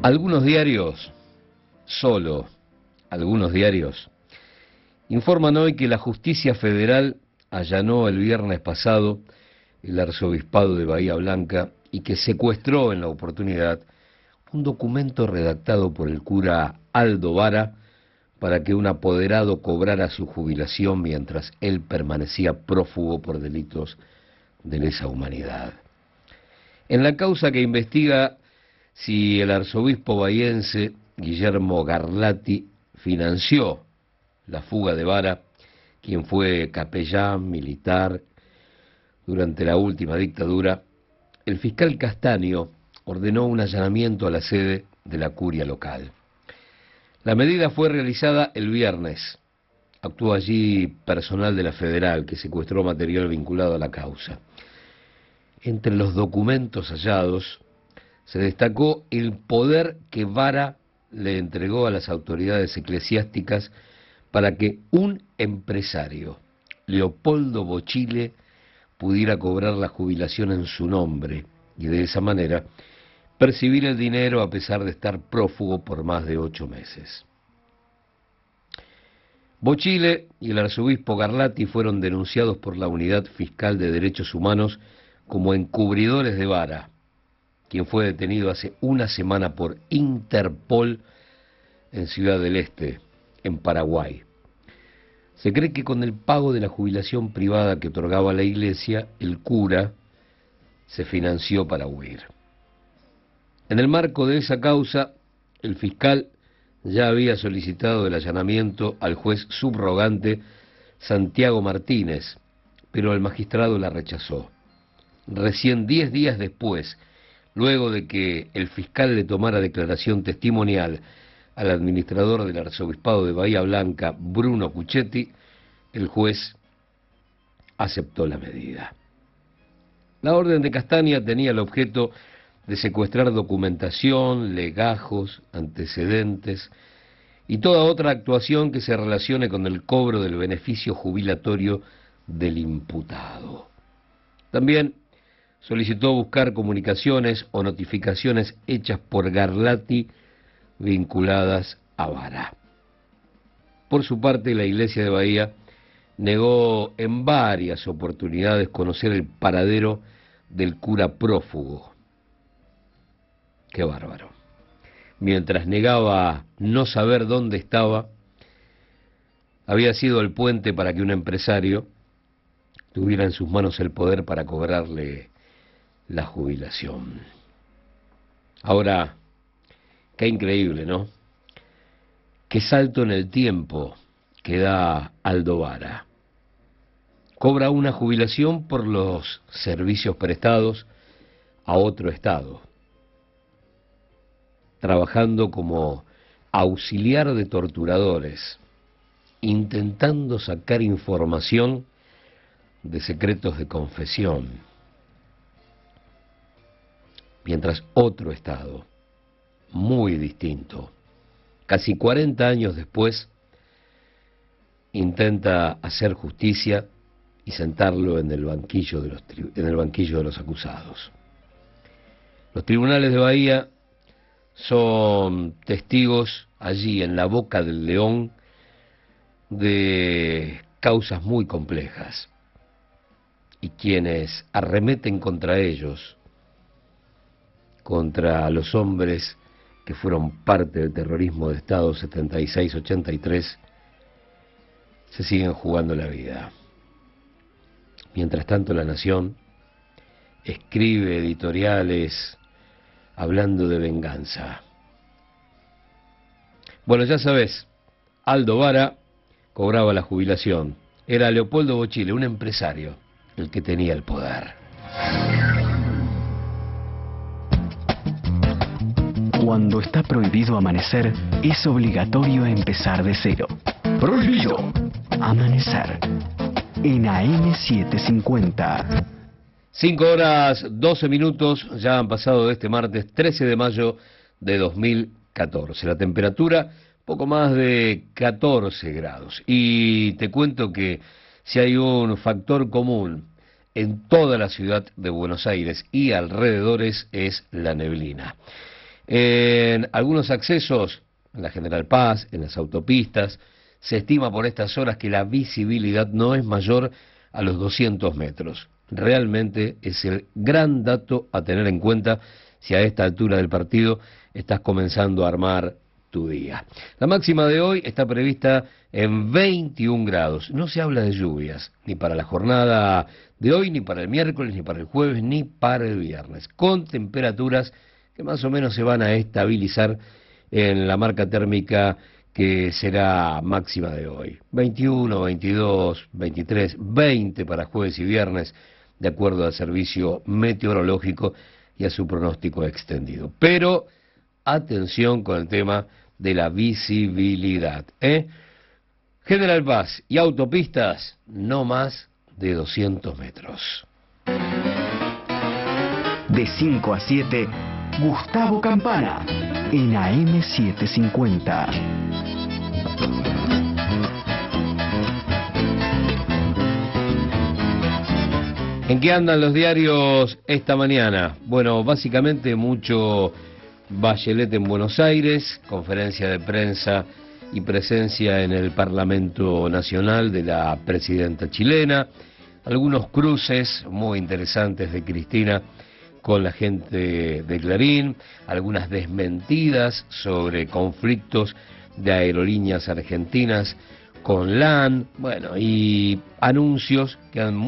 Algunos diarios, solo algunos diarios, informan hoy que la justicia federal allanó el viernes pasado el arzobispado de Bahía Blanca y que secuestró en la oportunidad un documento redactado por el cura Aldo Vara para que un apoderado cobrara su jubilación mientras él permanecía prófugo por delitos de lesa humanidad. En la causa que investiga si el arzobispo bahiense Guillermo Garlati financió la fuga de Vara, quien fue capellán militar durante la última dictadura, el fiscal Castaño ordenó un allanamiento a la sede de la curia local. La medida fue realizada el viernes. Actuó allí personal de la Federal que secuestró material vinculado a la causa. Entre los documentos hallados se destacó el poder que Vara le entregó a las autoridades eclesiásticas para que un empresario, Leopoldo Bochile, pudiera cobrar la jubilación en su nombre y de esa manera percibir el dinero a pesar de estar prófugo por más de 8 meses. Bochile y el arzobispo Garlati fueron denunciados por la Unidad Fiscal de Derechos Humanos como encubridores de Vara, quien fue detenido hace una semana por Interpol en Ciudad del Este, en Paraguay. Se cree que con el pago de la jubilación privada que otorgaba la Iglesia, el cura se financió para huir. En el marco de esa causa, el fiscal ya había solicitado el allanamiento al juez subrogante Santiago Martínez, pero el magistrado la rechazó. Recién 10 días después, luego de que el fiscal le tomara declaración testimonial al administrador del arzobispado de Bahía Blanca, Bruno Cuchetti, el juez aceptó la medida. La orden de Castaña tenía el objeto de secuestrar documentación, legajos, antecedentes y toda otra actuación que se relacione con el cobro del beneficio jubilatorio del imputado. También solicitó buscar comunicaciones o notificaciones hechas por Garlati vinculadas a Vara. Por su parte, la Iglesia de Bahía negó en varias oportunidades conocer el paradero del cura prófugo. Qué bárbaro. Mientras negaba no saber dónde estaba, había sido el puente para que un empresario tuviera en sus manos el poder para cobrarle la jubilación. Ahora, qué increíble, ¿no? Qué salto en el tiempo que da Aldo Vara. Cobra una jubilación por los servicios prestados a otro estado, trabajando como auxiliar de torturadores, intentando sacar información de secretos de confesión, mientras otro estado, muy distinto, casi 40 años después, intenta hacer justicia y sentarlo en el banquillo de los acusados. Los tribunales de Bahía son testigos allí en la boca del león de causas muy complejas, y quienes arremeten contra ellos, contra los hombres que fueron parte del terrorismo de Estado 76-83, se siguen jugando la vida. Mientras tanto, La Nación escribe editoriales hablando de venganza. Bueno, ya sabes, Aldo Vara cobraba la jubilación. Era Leopoldo Bochile, un empresario, el que tenía el poder. Cuando está prohibido amanecer, es obligatorio empezar de cero. Prohibido amanecer en AM750. 5 horas 12 minutos ya han pasado de este martes 13 de mayo de 2014. La temperatura poco más de 14 grados. Y te cuento que si hay un factor común en toda la ciudad de Buenos Aires y alrededores es la neblina. En algunos accesos, en la General Paz, en las autopistas, se estima por estas horas que la visibilidad no es mayor a los 200 metros. Realmente es el gran dato a tener en cuenta si a esta altura del partido estás comenzando a armar tu día. La máxima de hoy está prevista en 21 grados. No se habla de lluvias, ni para la jornada de hoy, ni para el miércoles, ni para el jueves, ni para el viernes. Con temperaturas que más o menos se van a estabilizar en la marca térmica que será máxima de hoy. 21, 22, 23, 20 para jueves y viernes, de acuerdo al servicio meteorológico y a su pronóstico extendido. Pero atención con el tema de la visibilidad, General Paz y autopistas, no más de 200 metros. De 5 a 7, Gustavo Campana, en AM750. ¿En qué andan los diarios esta mañana? Bueno, básicamente mucho Bachelet en Buenos Aires, conferencia de prensa y presencia en el Parlamento Nacional de la presidenta chilena, algunos cruces muy interesantes de Cristina con la gente de Clarín, algunas desmentidas sobre conflictos de aerolíneas argentinas con LAN, bueno, y anuncios que han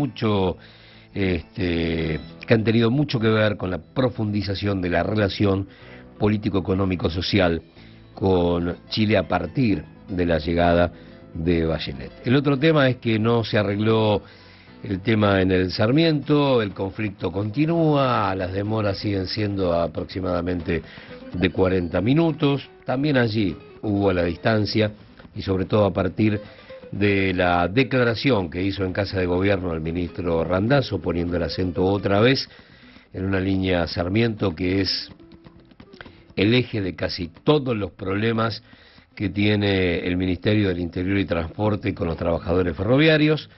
tenido mucho que ver con la profundización de la relación político-económico-social con Chile a partir de la llegada de Bachelet. El otro tema es que no se arregló el tema en el Sarmiento, el conflicto continúa, las demoras siguen siendo aproximadamente de 40 minutos, también allí hubo a la distancia y sobre todo a partir de la declaración que hizo en Casa de Gobierno el ministro Randazzo, poniendo el acento otra vez en una línea Sarmiento que es el eje de casi todos los problemas que tiene el Ministerio del Interior y Transporte con los trabajadores ferroviarios.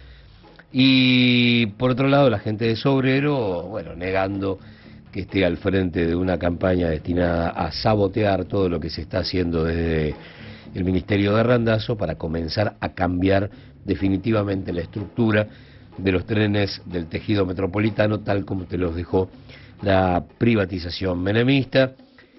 Y por otro lado la gente de Sobrero, bueno, negando que esté al frente de una campaña destinada a sabotear todo lo que se está haciendo desde el Ministerio de Randazzo para comenzar a cambiar definitivamente la estructura de los trenes del tejido metropolitano, tal como te los dejó la privatización menemista,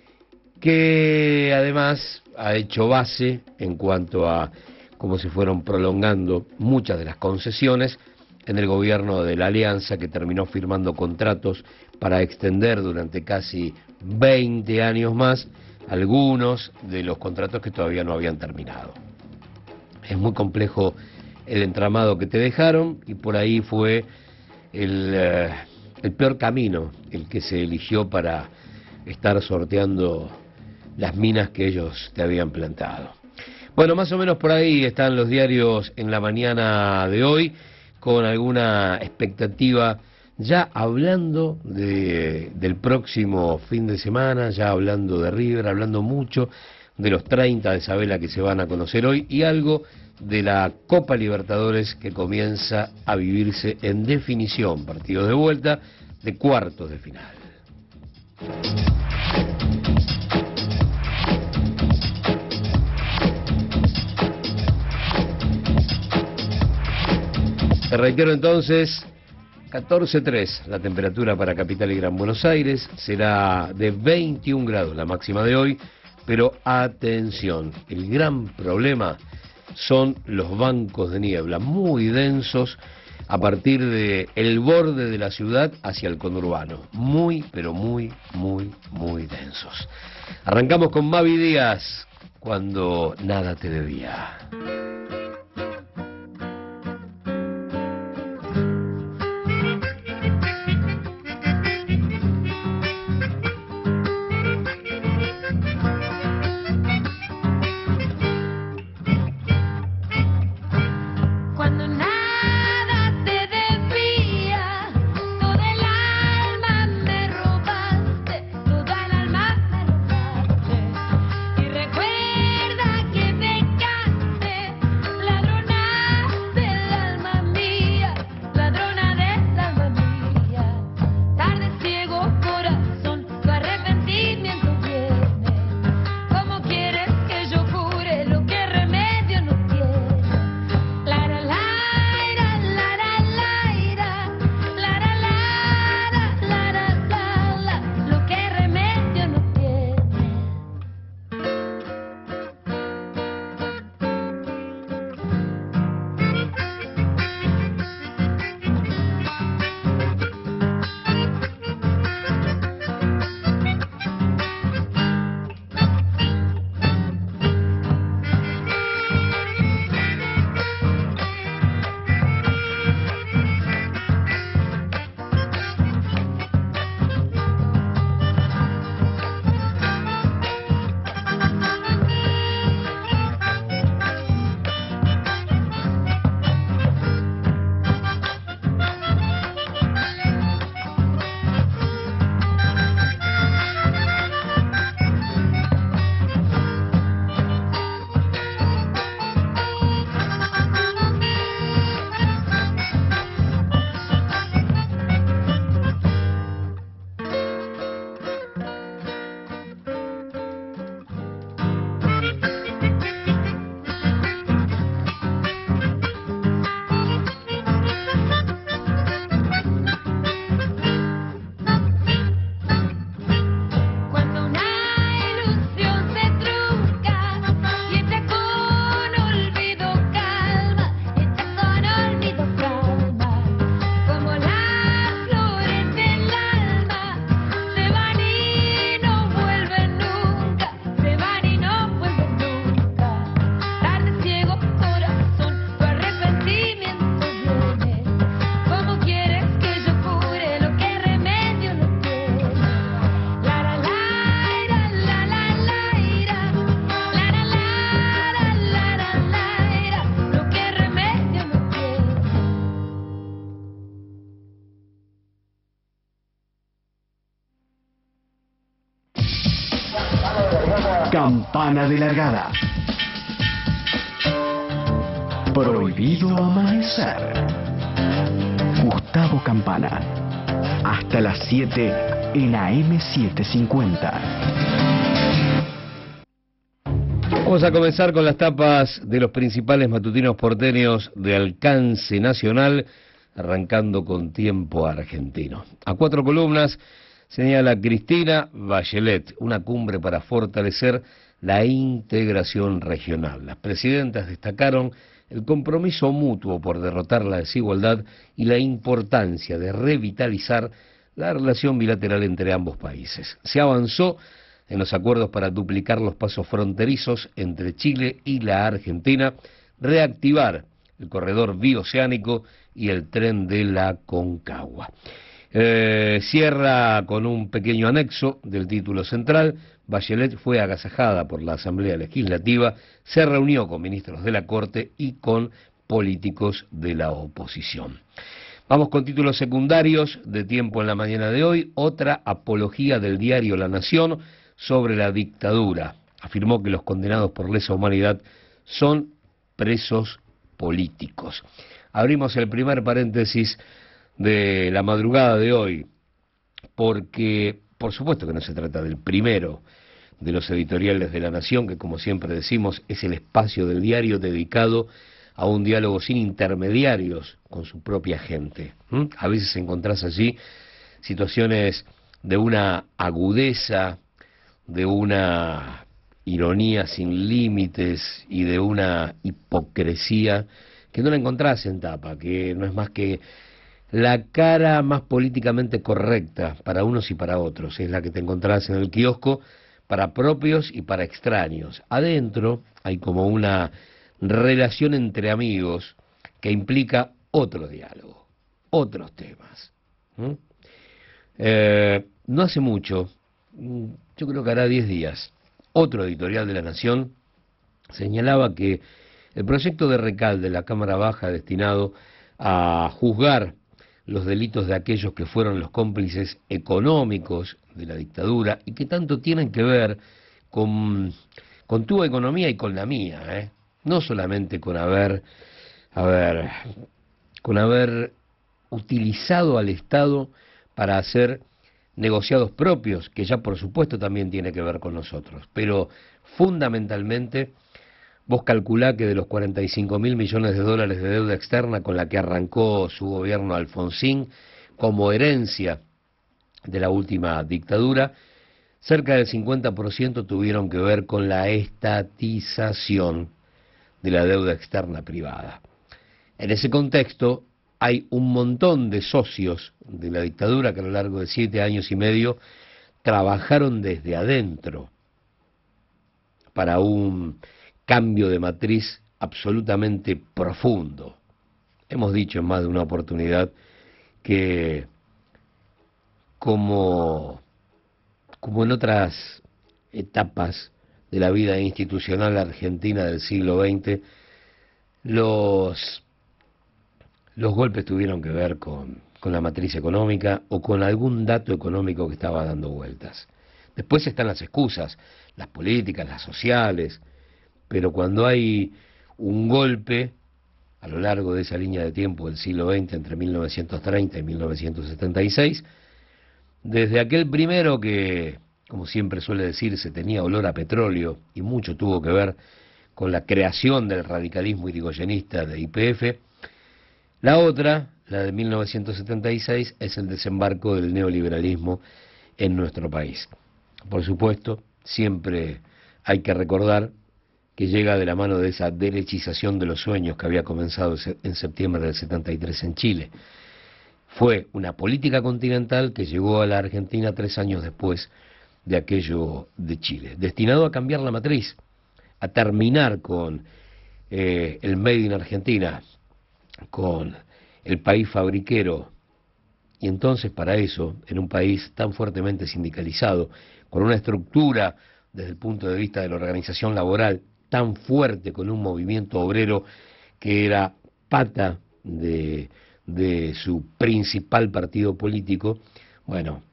que además ha hecho base en cuanto a cómo se fueron prolongando muchas de las concesiones en el gobierno de la Alianza, que terminó firmando contratos para extender durante casi 20 años más algunos de los contratos que todavía no habían terminado. Es muy complejo el entramado que te dejaron y por ahí fue el peor camino el que se eligió para estar sorteando las minas que ellos te habían plantado. Bueno, más o menos por ahí están los diarios en la mañana de hoy, con alguna expectativa, ya hablando del próximo fin de semana, ya hablando de River, hablando mucho de los 30 de Isabela que se van a conocer hoy y algo de la Copa Libertadores que comienza a vivirse en definición, partidos de vuelta de cuartos de final. Te reitero entonces, 14,3 la temperatura para Capital y Gran Buenos Aires, será de 21 grados la máxima de hoy, pero atención, el gran problema son los bancos de niebla, muy densos a partir del borde de la ciudad hacia el conurbano, muy, pero muy, muy, muy densos. Arrancamos con Mavi Díaz, cuando nada te debía. Y recuerda que me encanta Campana de largada. Prohibido amanecer. Gustavo Campana. Hasta las 7 en AM750. Vamos a comenzar con las tapas de los principales matutinos porteños de alcance nacional, arrancando con Tiempo Argentino. A 4 columnas señala Cristina Bachelet, una cumbre para fortalecer la integración regional. Las presidentas destacaron el compromiso mutuo por derrotar la desigualdad y la importancia de revitalizar la relación bilateral entre ambos países. Se avanzó en los acuerdos para duplicar los pasos fronterizos entre Chile y la Argentina, reactivar el corredor bioceánico y el tren de la Aconcagua. Cierra con un pequeño anexo del título central. Bachelet fue agasajada por la Asamblea Legislativa, se reunió con ministros de la Corte y con políticos de la oposición. Vamos con títulos secundarios de Tiempo en la mañana de hoy. Otra apología del diario La Nación sobre la dictadura. Afirmó que los condenados por lesa humanidad son presos políticos. Abrimos el primer paréntesis de la madrugada de hoy, porque por supuesto que no se trata del primero de los editoriales de La Nación, que como siempre decimos es el espacio del diario dedicado a un diálogo sin intermediarios con su propia gente. A veces encontrás allí situaciones de una agudeza, de una ironía sin límites y de una hipocresía que no la encontrás en tapa, que no es más que la cara más políticamente correcta para unos y para otros. Es la que te encontrás en el kiosco para propios y para extraños. Adentro hay como una relación entre amigos que implica otro diálogo, otros temas. No hace mucho, yo creo que hará 10 días, otro editorial de La Nación señalaba que el proyecto de Recalde de la Cámara Baja destinado a juzgar los delitos de aquellos que fueron los cómplices económicos de la dictadura y que tanto tienen que ver con tu economía y con la mía, no solamente con haber utilizado al Estado para hacer negociados propios, que ya por supuesto también tiene que ver con nosotros, pero fundamentalmente vos calculá que de los 45.000 millones de dólares de deuda externa con la que arrancó su gobierno Alfonsín como herencia de la última dictadura, cerca del 50% tuvieron que ver con la estatización de la deuda externa privada. En ese contexto hay un montón de socios de la dictadura que a lo largo de 7 años y medio trabajaron desde adentro para un cambio de matriz absolutamente profundo. Hemos dicho en más de una oportunidad que como en otras etapas de la vida institucional argentina del siglo XX, los golpes tuvieron que ver con la matriz económica o con algún dato económico que estaba dando vueltas. Después están las excusas, las políticas, las sociales, pero cuando hay un golpe a lo largo de esa línea de tiempo del siglo XX, entre 1930 y 1976, desde aquel primero que, como siempre suele decirse, tenía olor a petróleo y mucho tuvo que ver con la creación del radicalismo irigoyenista de YPF, la otra, la de 1976, es el desembarco del neoliberalismo en nuestro país. Por supuesto, siempre hay que recordar que llega de la mano de esa derechización de los sueños que había comenzado en septiembre del 73 en Chile. Fue una política continental que llegó a la Argentina 3 años después de aquello de Chile, destinado a cambiar la matriz, a terminar con el Made in Argentina, con el país fabriquero. Y entonces para eso, en un país tan fuertemente sindicalizado, con una estructura desde el punto de vista de la organización laboral tan fuerte, con un movimiento obrero que era pata de su principal partido político, bueno,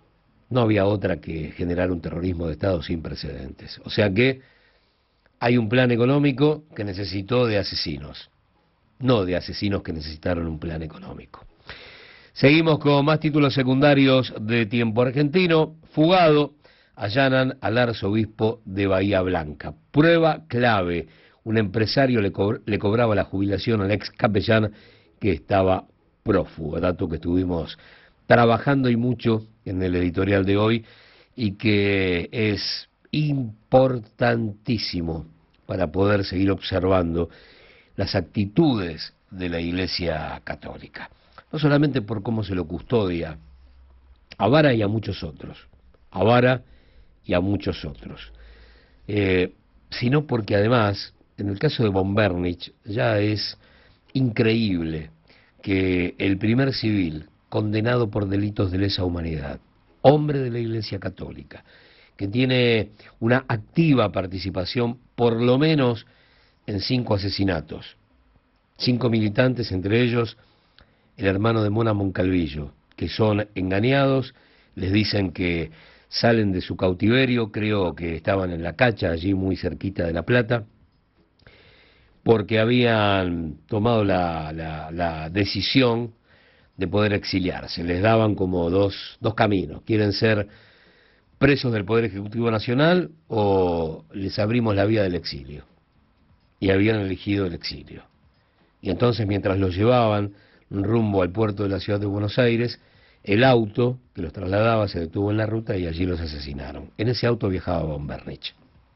no había otra que generar un terrorismo de Estado sin precedentes. O sea que hay un plan económico que necesitó de asesinos, no de asesinos que necesitaron un plan económico. Seguimos con más títulos secundarios de Tiempo Argentino. Fugado, allanan al arzobispo de Bahía Blanca. Prueba clave, un empresario le cobraba la jubilación al ex capellán que estaba prófugo, dato que estuvimos trabajando y mucho en el editorial de hoy y que es importantísimo para poder seguir observando las actitudes de la Iglesia Católica. No solamente por cómo se lo custodia a Vara y a muchos otros, a Vara y a muchos otros, sino porque además, en el caso de von Bernich, ya es increíble que el primer civil condenado por delitos de lesa humanidad, hombre de la Iglesia Católica, que tiene una activa participación por lo menos en 5 asesinatos, 5 militantes, entre ellos el hermano de Mona Moncalvillo, que son engañados, les dicen que salen de su cautiverio, creo que estaban en La Cacha, allí muy cerquita de La Plata, porque habían tomado la decisión de poder exiliarse. Les daban como dos caminos: quieren ser presos del Poder Ejecutivo Nacional o les abrimos la vía del exilio. Y habían elegido el exilio. Y entonces, mientras los llevaban rumbo al puerto de la ciudad de Buenos Aires, el auto que los trasladaba se detuvo en la ruta y allí los asesinaron. En ese auto viajaba von Bernich.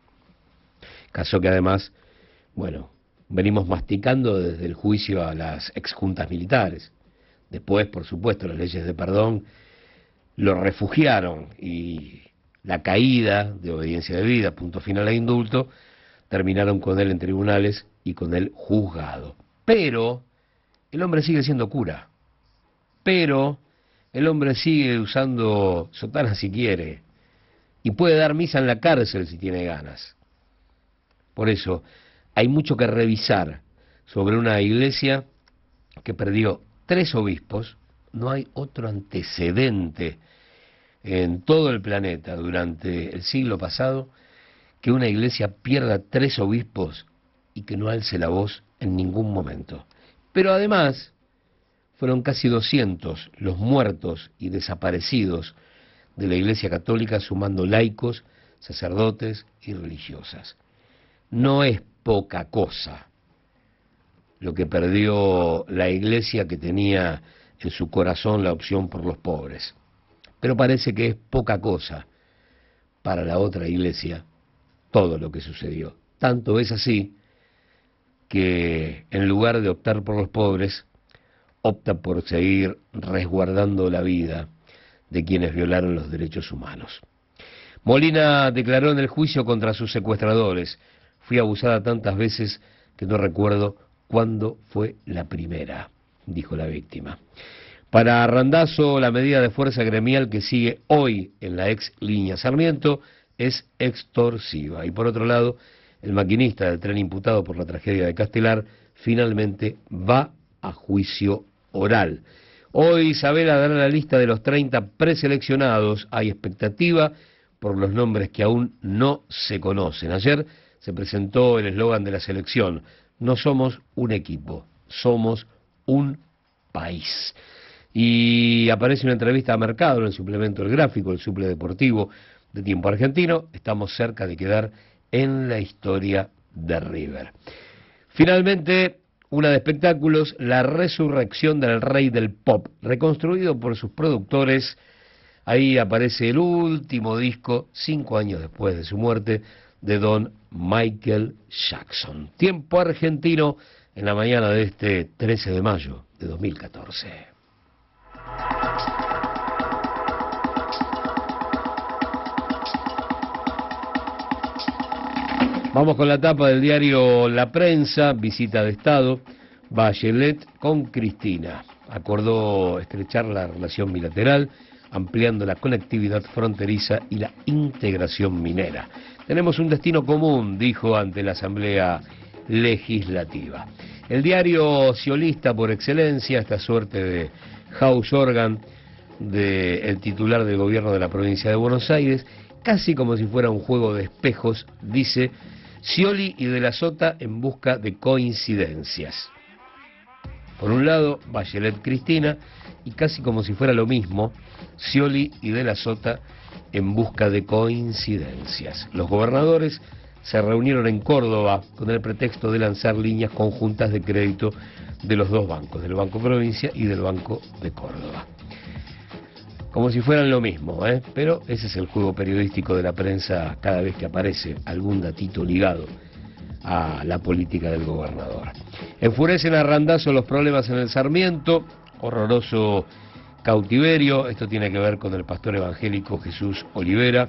Caso que además, bueno, venimos masticando desde el juicio a las exjuntas militares. Después, por supuesto, las leyes de perdón lo refugiaron y la caída de obediencia debida, punto final a indulto, terminaron con él en tribunales y con él juzgado. Pero el hombre sigue siendo cura, pero el hombre sigue usando sotana si quiere y puede dar misa en la cárcel si tiene ganas. Por eso hay mucho que revisar sobre una iglesia que perdió 3 obispos. No hay otro antecedente en todo el planeta durante el siglo pasado que una iglesia pierda 3 obispos y que no alce la voz en ningún momento. Pero además fueron casi 200 los muertos y desaparecidos de la Iglesia Católica, sumando laicos, sacerdotes y religiosas. No es poca cosa lo que perdió la Iglesia, que tenía en su corazón la opción por los pobres. Pero parece que es poca cosa para la otra Iglesia todo lo que sucedió. Tanto es así que en lugar de optar por los pobres, opta por seguir resguardando la vida de quienes violaron los derechos humanos. Molina declaró en el juicio contra sus secuestradores: fui abusada tantas veces que no recuerdo cuándo fue la primera, dijo la víctima. Para Randazzo, la medida de fuerza gremial que sigue hoy en la ex línea Sarmiento es extorsiva. Y por otro lado, el maquinista del tren imputado por la tragedia de Castelar finalmente va a juicio oral. Hoy Isabela dará la lista de los 30 preseleccionados. Hay expectativa por los nombres que aún no se conocen. Ayer se presentó el eslogan de la selección: no somos un equipo, somos un país. Y aparece una entrevista a Mercado en el suplemento El Gráfico, el suple deportivo de Tiempo Argentino. Estamos cerca de quedar en la historia de River. Finalmente, una de espectáculos: la resurrección del rey del pop, reconstruido por sus productores. Ahí aparece el último disco, 5 años después de su muerte, de don Michael Jackson. Tiempo Argentino en la mañana de este 13 de mayo de 2014. Vamos con la tapa del diario La Prensa. Visita de Estado, Bachelet con Cristina. Acordó estrechar la relación bilateral, ampliando la conectividad fronteriza y la integración minera. Tenemos un destino común, dijo ante la Asamblea Legislativa. El diario ciolista por excelencia, esta suerte de house organ, del titular del gobierno de la provincia de Buenos Aires, casi como si fuera un juego de espejos, dice: Scioli y De la Sota en busca de coincidencias. Por un lado, Bachelet Cristina, y casi como si fuera lo mismo, Scioli y De la Sota en busca de coincidencias. Los gobernadores se reunieron en Córdoba con el pretexto de lanzar líneas conjuntas de crédito de los dos bancos, del Banco Provincia y del Banco de Córdoba. Como si fueran lo mismo, pero ese es el juego periodístico de la prensa cada vez que aparece algún datito ligado a la política del gobernador. Enfurecen a randazo los problemas en el Sarmiento, horroroso cautiverio. Esto tiene que ver con el pastor evangélico Jesús Olivera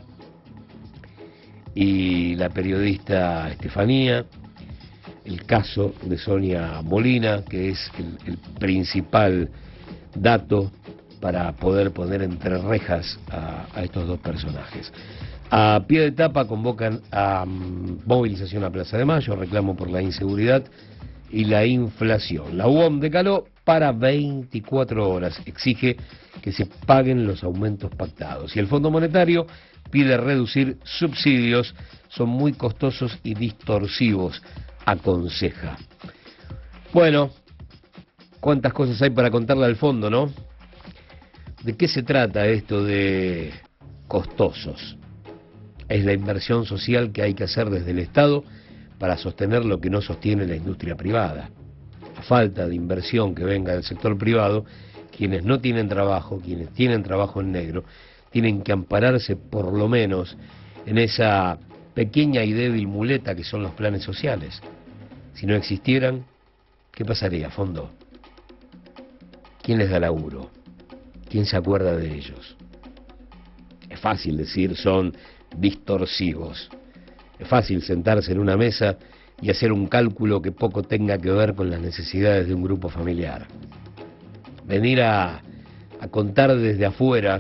y la periodista Estefanía, el caso de Sonia Molina, que es el principal dato para poder poner entre rejas a estos dos personajes. A pie de tapa convocan a movilización a Plaza de Mayo, reclamo por la inseguridad y la inflación. La UOM decaló para 24 horas, exige que se paguen los aumentos pactados. Y el Fondo Monetario pide reducir subsidios, son muy costosos y distorsivos, aconseja. Bueno, cuántas cosas hay para contarle al fondo, ¿no? ¿De qué se trata esto de costosos? Es la inversión social que hay que hacer desde el Estado para sostener lo que no sostiene la industria privada. A falta de inversión que venga del sector privado, quienes no tienen trabajo, quienes tienen trabajo en negro, tienen que ampararse por lo menos en esa pequeña y débil muleta que son los planes sociales. Si no existieran, ¿qué pasaría, fondo? ¿Quién les da laburo? ¿Quién se acuerda de ellos? Es fácil decir, son distorsivos. Es fácil sentarse en una mesa y hacer un cálculo que poco tenga que ver con las necesidades de un grupo familiar. Venir a contar desde afuera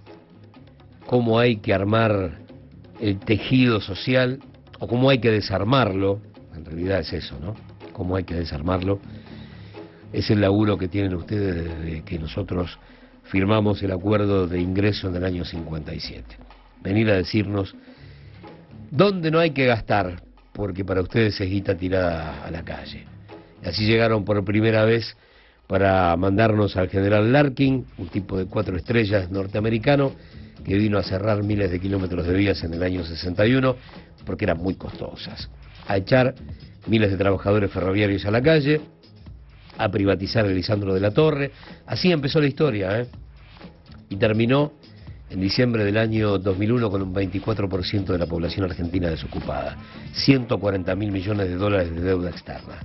cómo hay que armar el tejido social o cómo hay que desarmarlo, en realidad es eso, ¿no? Cómo hay que desarmarlo, es el laburo que tienen ustedes desde que nosotros firmamos el acuerdo de ingreso en el año 57. Venir a decirnos dónde no hay que gastar, porque para ustedes es guita tirada a la calle. Y así llegaron por primera vez para mandarnos al general Larkin, un tipo de 4 estrellas norteamericano, que vino a cerrar miles de kilómetros de vías en el año 61, porque eran muy costosas, a echar miles de trabajadores ferroviarios a la calle, a privatizar el Lisandro de la Torre. Así empezó la historia, y terminó en diciembre del año 2001 con un 24% de la población argentina desocupada, 140.000 millones de dólares de deuda externa.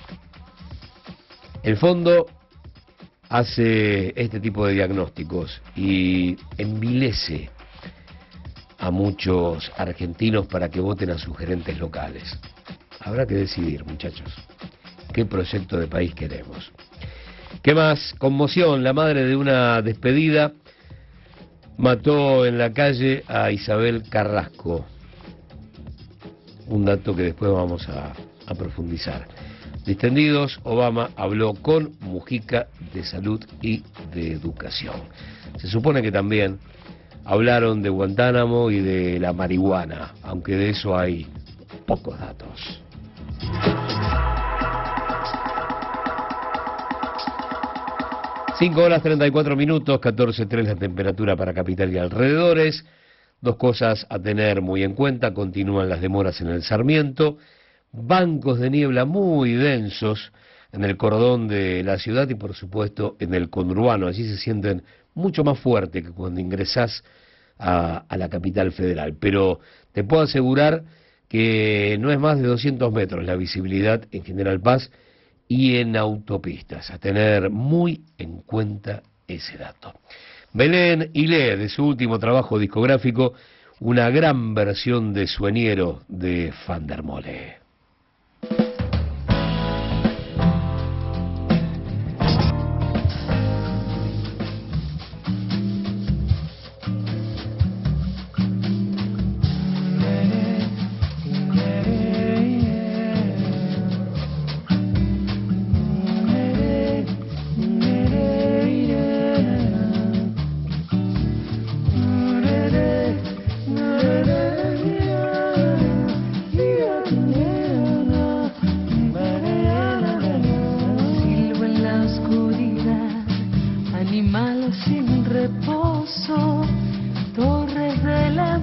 El fondo hace este tipo de diagnósticos y envilece a muchos argentinos para que voten a sus gerentes locales. Habrá que decidir, muchachos, qué proyecto de país queremos. ¿Qué más? Conmoción. La madre de una despedida mató en la calle a Isabel Carrasco. Un dato que después vamos a profundizar. Distendidos, Obama habló con Mujica de salud y de educación. Se supone que también hablaron de Guantánamo y de la marihuana, aunque de eso hay pocos datos. Cinco horas 34 minutos, 14:03 la temperatura para capital y alrededores. Dos cosas a tener muy en cuenta: continúan las demoras en el Sarmiento, bancos de niebla muy densos en el cordón de la ciudad y por supuesto en el conurbano. Allí se sienten mucho más fuerte que cuando ingresás a la capital federal, pero te puedo asegurar que no es más de 200 metros la visibilidad en General Paz y en autopistas, a tener muy en cuenta ese dato. Belén Ilé, de su último trabajo discográfico, una gran versión de Sueñero de Van der Mole.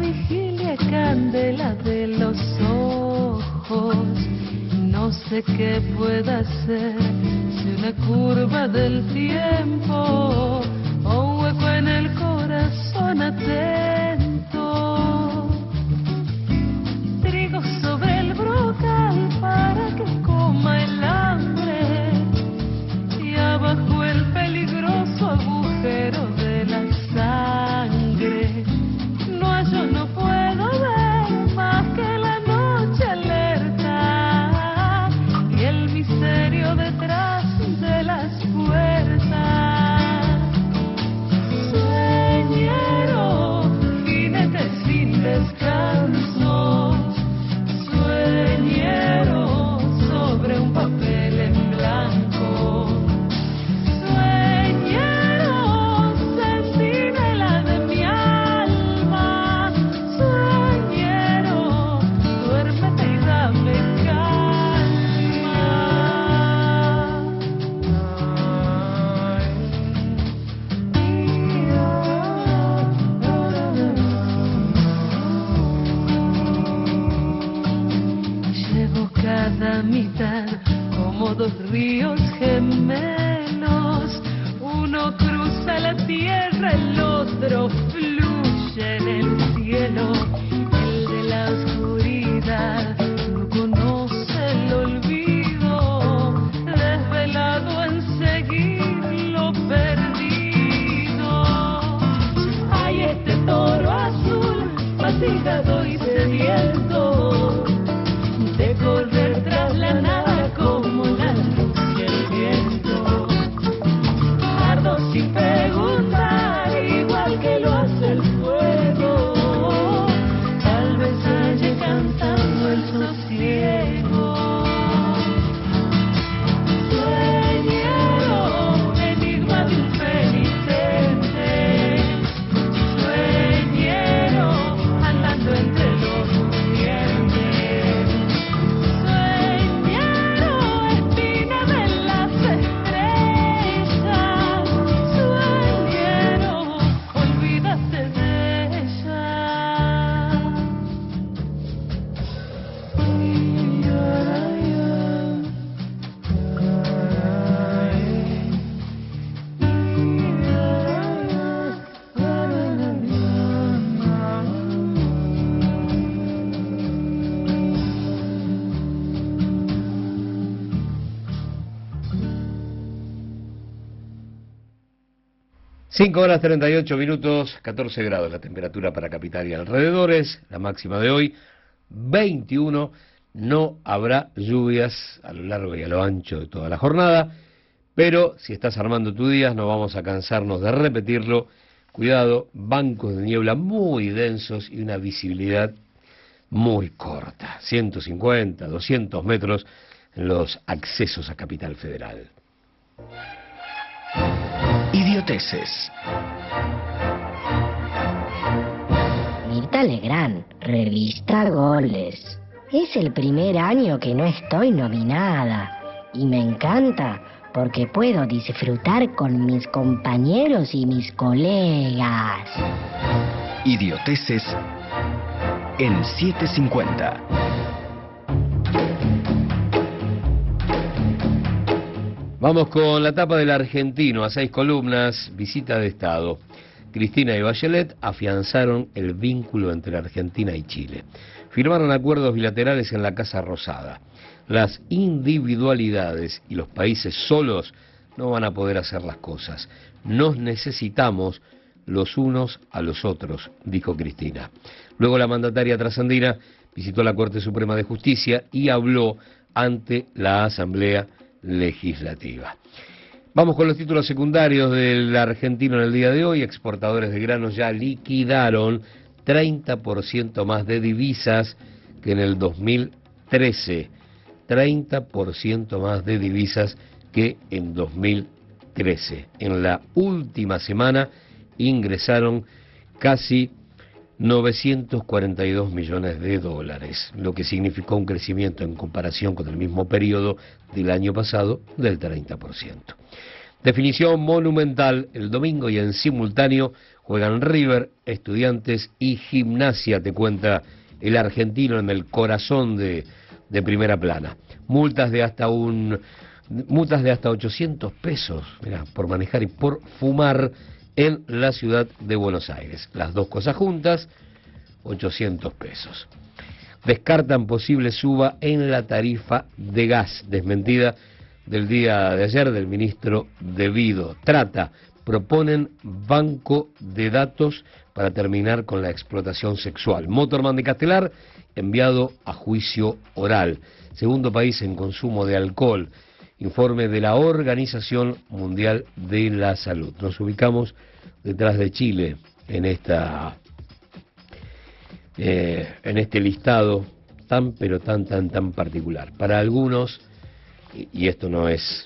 vigilia candela de los ojos. No sé qué pueda hacer, si una curva del tiempo o un hueco en el corazón atento. Trigo sobre el brocal para que coma el hambre, y abajo el peligroso agujero de la sangre. No, yo no puedo ver más que la noche alerta y el misterio detrás de las puertas. Sueñero, jinete sin descanso, sueñero sobre un papel en blanco. Sueñero, centinela de mi alma, sueñero, duérmete y dame calma. Llevo cada mitad como dos ríos gemelos. Uno cruza la tierra, el otro fluye en el cielo. El de la oscuridad no conoce el olvido, desvelado en seguir lo perdido. Hay este toro azul, fatigado y sediento, de correr tras la nada como la luz y el viento. Ardo sin preguntar, igual que lo hace el fuego. Tal vez haya cantando el sosiego. Sueñero, enigma de un penitente. Sueñero, andando entre los dientes. Sueñero, espina de las estrellas. Sueñero, olvídate de ella. Cinco horas 38 minutos, 14 grados la temperatura para capital y alrededores. La máxima de hoy, 21. No habrá lluvias a lo largo y a lo ancho de toda la jornada, pero si estás armando tu día, no vamos a cansarnos de repetirlo. Cuidado, bancos de niebla muy densos y una visibilidad muy corta, 150, 200 metros en los accesos a Capital Federal. Idioteces. Mirta Legrand, revista Goles. Es el primer año que no estoy nominada y me encanta porque puedo disfrutar con mis compañeros y mis colegas. Idioteces en 750. Vamos con la tapa del Argentino, a 6 columnas, visita de Estado. Cristina y Bachelet afianzaron el vínculo entre Argentina y Chile. Firmaron acuerdos bilaterales en la Casa Rosada. Las individualidades y los países solos no van a poder hacer las cosas. Nos necesitamos los unos a los otros, dijo Cristina. Luego la mandataria trasandina visitó la Corte Suprema de Justicia y habló ante la Asamblea Legislativa. Vamos con los títulos secundarios del Argentino en el día de hoy. Exportadores de granos ya liquidaron 30% más de divisas que en el 2013. 30% más de divisas que en 2013. En la última semana ingresaron casi 942 millones de dólares, lo que significó un crecimiento en comparación con el mismo periodo del año pasado del 30%. Definición monumental el domingo y en simultáneo juegan River, Estudiantes y Gimnasia, te cuenta el argentino en el corazón de Primera Plana. Multas de hasta 800 pesos, mirá, por manejar y por fumar en la ciudad de Buenos Aires. Las dos cosas juntas, 800 pesos. Descartan posible suba en la tarifa de gas, desmentida del día de ayer del ministro De Vido. Proponen banco de datos para terminar con la explotación sexual. Motorman de Castelar, enviado a juicio oral. Segundo país en consumo de alcohol. Informe de la Organización Mundial de la Salud. Nos ubicamos detrás de Chile en este listado tan particular. Para algunos, y esto no es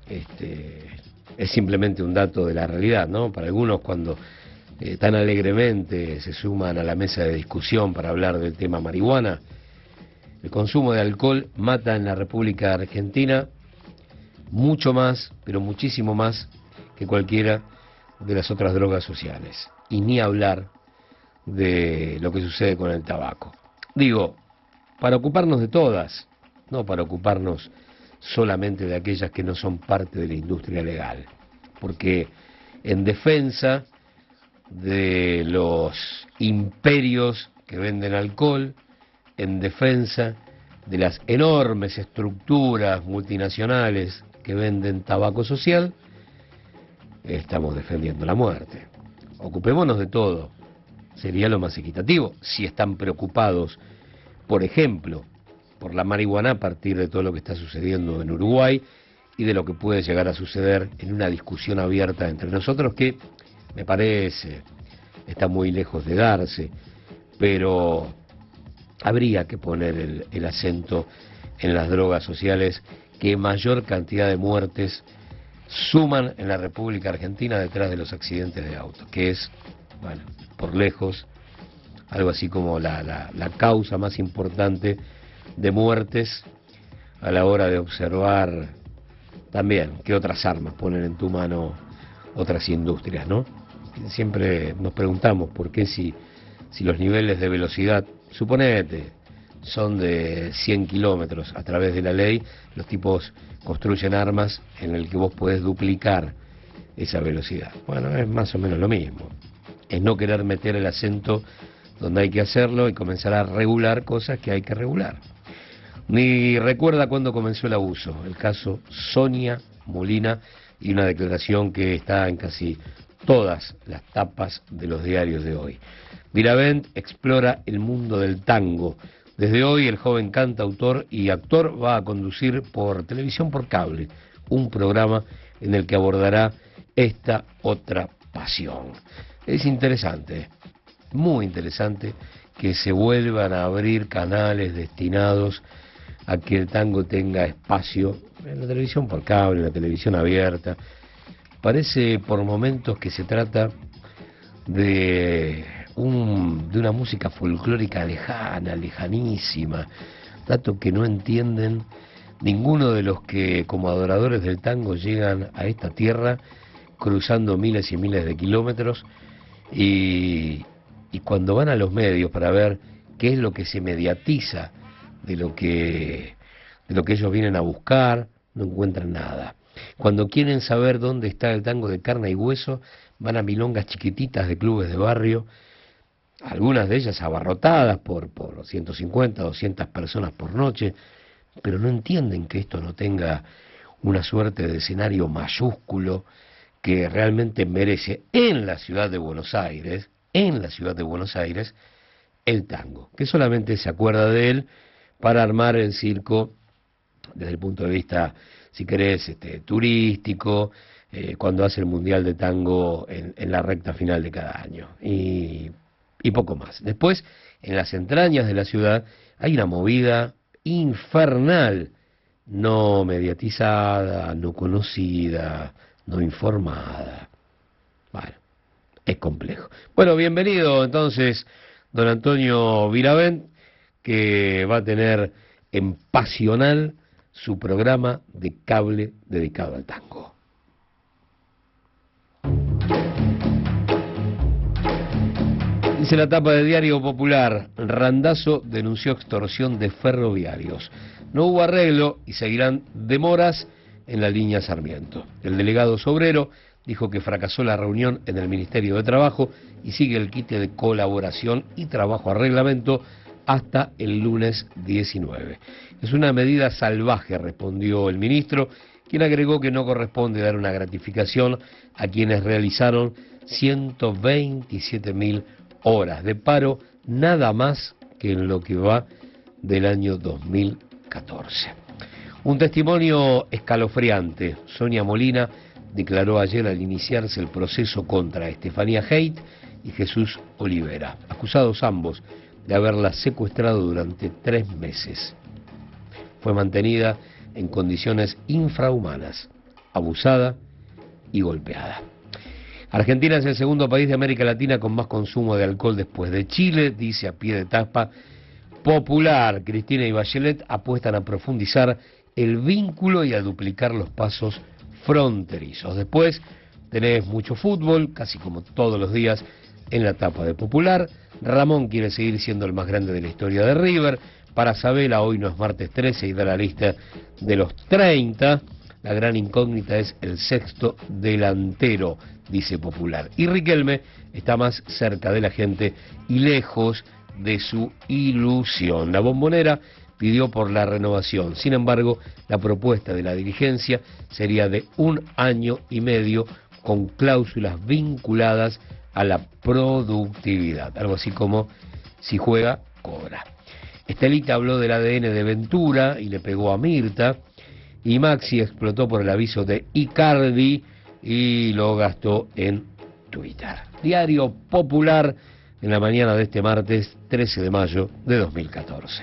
es simplemente un dato de la realidad, ¿no? Para algunos, cuando tan alegremente se suman a la mesa de discusión para hablar del tema marihuana, el consumo de alcohol mata en la República Argentina mucho más, pero muchísimo más que cualquiera de las otras drogas sociales. Y ni hablar de lo que sucede con el tabaco. Digo, para ocuparnos de todas, no para ocuparnos solamente de aquellas que no son parte de la industria legal. Porque en defensa de los imperios que venden alcohol, en defensa de las enormes estructuras multinacionales que venden tabaco social, estamos defendiendo la muerte. Ocupémonos de todo, sería lo más equitativo, si están preocupados, por ejemplo, por la marihuana a partir de todo lo que está sucediendo en Uruguay y de lo que puede llegar a suceder en una discusión abierta entre nosotros que, me parece, está muy lejos de darse, pero habría que poner el acento en las drogas sociales que mayor cantidad de muertes suman en la República Argentina detrás de los accidentes de auto, que es, bueno, por lejos, algo así como la causa más importante de muertes a la hora de observar también qué otras armas ponen en tu mano otras industrias, ¿no? Siempre nos preguntamos por qué si los niveles de velocidad, suponete, son de 100 kilómetros a través de la ley, los tipos construyen armas en el que vos podés duplicar esa velocidad. Bueno, es más o menos lo mismo. Es no querer meter el acento donde hay que hacerlo y comenzar a regular cosas que hay que regular. Ni recuerda cuándo comenzó el abuso, el caso Sonia Molina, y una declaración que está en casi todas las tapas de los diarios de hoy. Viravent explora el mundo del tango. Desde hoy el joven cantautor y actor va a conducir por televisión por cable un programa en el que abordará esta otra pasión. Es interesante, muy interesante, que se vuelvan a abrir canales destinados a que el tango tenga espacio en la televisión por cable, en la televisión abierta. Parece por momentos que se trata de una música folclórica lejana, lejanísima, dato que no entienden ninguno de los que como adoradores del tango llegan a esta tierra cruzando miles y miles de kilómetros y cuando van a los medios para ver qué es lo que se mediatiza de lo que ellos vienen a buscar, no encuentran nada. Cuando quieren saber dónde está el tango de carne y hueso, van a milongas chiquititas de clubes de barrio, algunas de ellas abarrotadas por 150, 200 personas por noche, pero no entienden que esto no tenga una suerte de escenario mayúsculo que realmente merece en la ciudad de Buenos Aires, el tango, que solamente se acuerda de él para armar el circo desde el punto de vista, si querés, turístico, cuando hace el Mundial de Tango en la recta final de cada año, y poco más. Después, en las entrañas de la ciudad, hay una movida infernal, no mediatizada, no conocida, no informada. Bueno, es complejo. Bueno, bienvenido entonces, don Antonio Viravent, que va a tener en Pasional su programa de cable dedicado al tango. Dice la tapa de Diario Popular: Randazzo denunció extorsión de ferroviarios. No hubo arreglo y seguirán demoras en la línea Sarmiento. El delegado Sobrero dijo que fracasó la reunión en el Ministerio de Trabajo y sigue el quite de colaboración y trabajo a reglamento hasta el lunes 19. Es una medida salvaje, respondió el ministro, quien agregó que no corresponde dar una gratificación a quienes realizaron 127.000 horas de paro, nada más que en lo que va del año 2014. Un testimonio escalofriante. Sonia Molina declaró ayer al iniciarse el proceso contra Estefanía Haidt y Jesús Olivera, acusados ambos de haberla secuestrado durante 3 meses. Fue mantenida en condiciones infrahumanas, abusada y golpeada. Argentina es el segundo país de América Latina con más consumo de alcohol después de Chile, dice a pie de tapa Popular. Cristina y Bachelet apuestan a profundizar el vínculo y a duplicar los pasos fronterizos. Después tenés mucho fútbol, casi como todos los días en la tapa de Popular. Ramón quiere seguir siendo el más grande de la historia de River. Para Sabela hoy no es martes 13 y da la lista de los 30. La gran incógnita es el sexto delantero, dice Popular. Y Riquelme está más cerca de la gente y lejos de su ilusión. La Bombonera pidió por la renovación. Sin embargo, la propuesta de la dirigencia sería de 1 año y medio con cláusulas vinculadas a la productividad. Algo así como: si juega, cobra. Estelita habló del ADN de Ventura y le pegó a Mirta. Y Maxi explotó por el aviso de Icardi y lo gastó en Twitter. Diario Popular en la mañana de este martes 13 de mayo de 2014.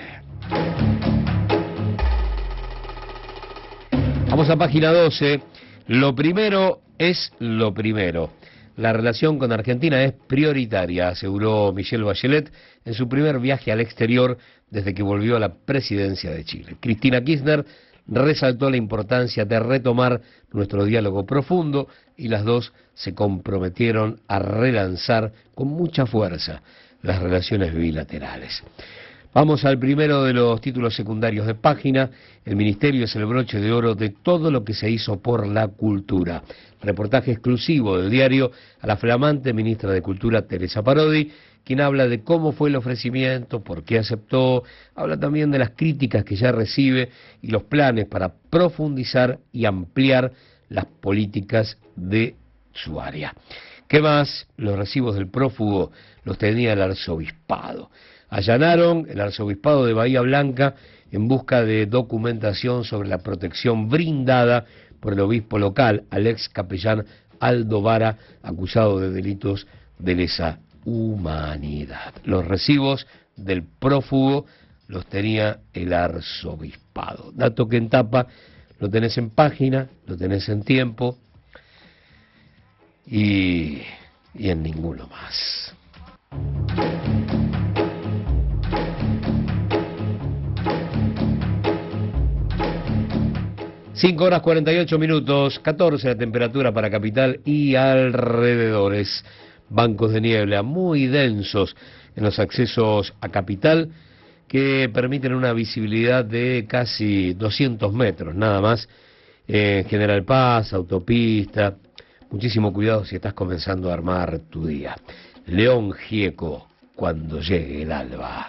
Vamos a página 12. Lo primero es lo primero. La relación con Argentina es prioritaria, aseguró Michelle Bachelet en su primer viaje al exterior desde que volvió a la presidencia de Chile. Cristina Kirchner resaltó la importancia de retomar nuestro diálogo profundo y las dos se comprometieron a relanzar con mucha fuerza las relaciones bilaterales. Vamos al primero de los títulos secundarios de página. El Ministerio es el broche de oro de todo lo que se hizo por la cultura. Reportaje exclusivo del diario a la flamante ministra de Cultura, Teresa Parodi, quien habla de cómo fue el ofrecimiento, por qué aceptó, habla también de las críticas que ya recibe y los planes para profundizar y ampliar las políticas de su área. ¿Qué más? Los recibos del prófugo los tenía el arzobispado. Allanaron el arzobispado de Bahía Blanca en busca de documentación sobre la protección brindada por el obispo local al ex capellán Aldo Vara, acusado de delitos de lesa humanidad. Los recibos del prófugo los tenía el arzobispado. Dato que en tapa lo tenés en página, lo tenés en tiempo y en ninguno más. 5:48, 14 la temperatura para capital y alrededores. Bancos de niebla muy densos en los accesos a capital que permiten una visibilidad de casi 200 metros, nada más. General Paz, autopista, muchísimo cuidado si estás comenzando a armar tu día. León Gieco, cuando llegue el alba.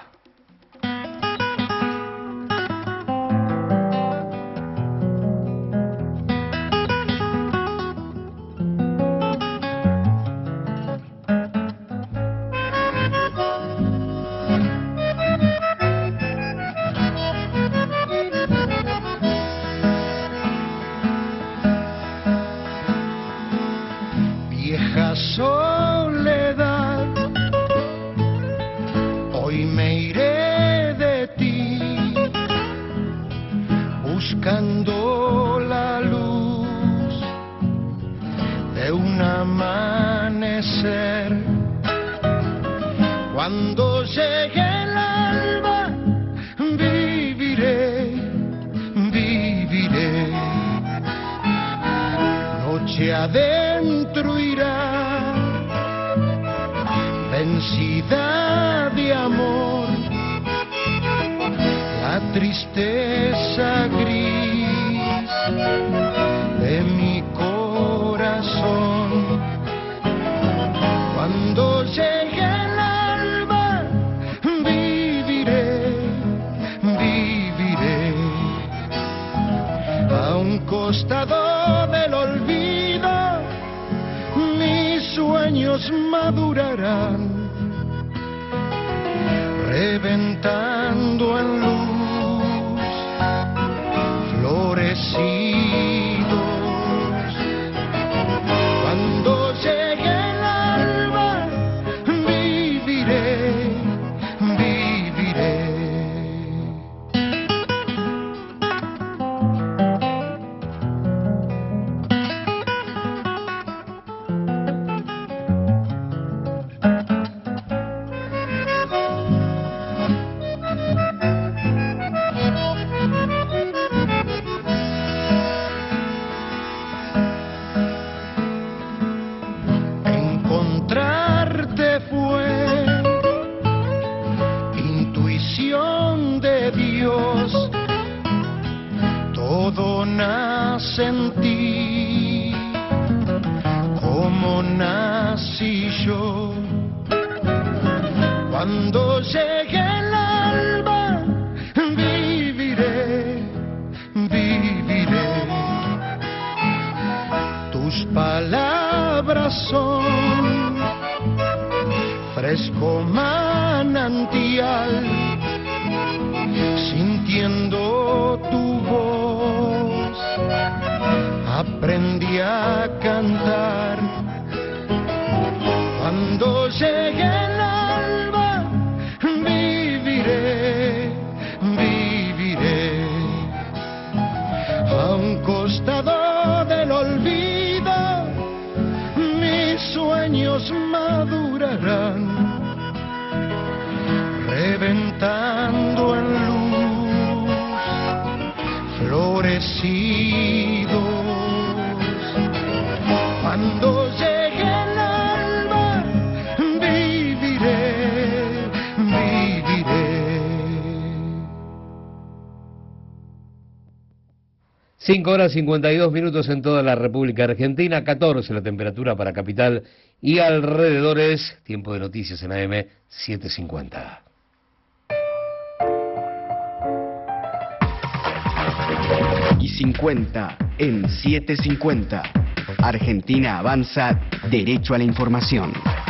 Soledad, hoy me iré de ti, buscando la luz de un amanecer. Cuando llegue el alba, viviré, viviré, noche adentro irá, vencido herida de amor, la tristeza gris de mi corazón. Cuando llegue el alba, viviré, viviré a un costado del olvido, mis sueños madurarán, reventando en luz, florecidos. Cuando llegue el alba, viviré, viviré. Encontrarte fue intuición de Dios, todo nace en ti, como nací yo. Cuando llegue el alba, viviré, viviré. Tus palabras son fresco manantial, sintiendo tu voz, aprendí a cantar. Cuando llegue el alba, viviré, viviré a un costado del olvido, mis sueños madurarán, reventando en luz, florecidos. Cuando llegue el alba, viviré, viviré. 5 horas 52 minutos en toda la República Argentina, 14 la temperatura para capital y alrededores. Tiempo de noticias en AM 750. Y 50 en 750. Argentina avanza, derecho a la información.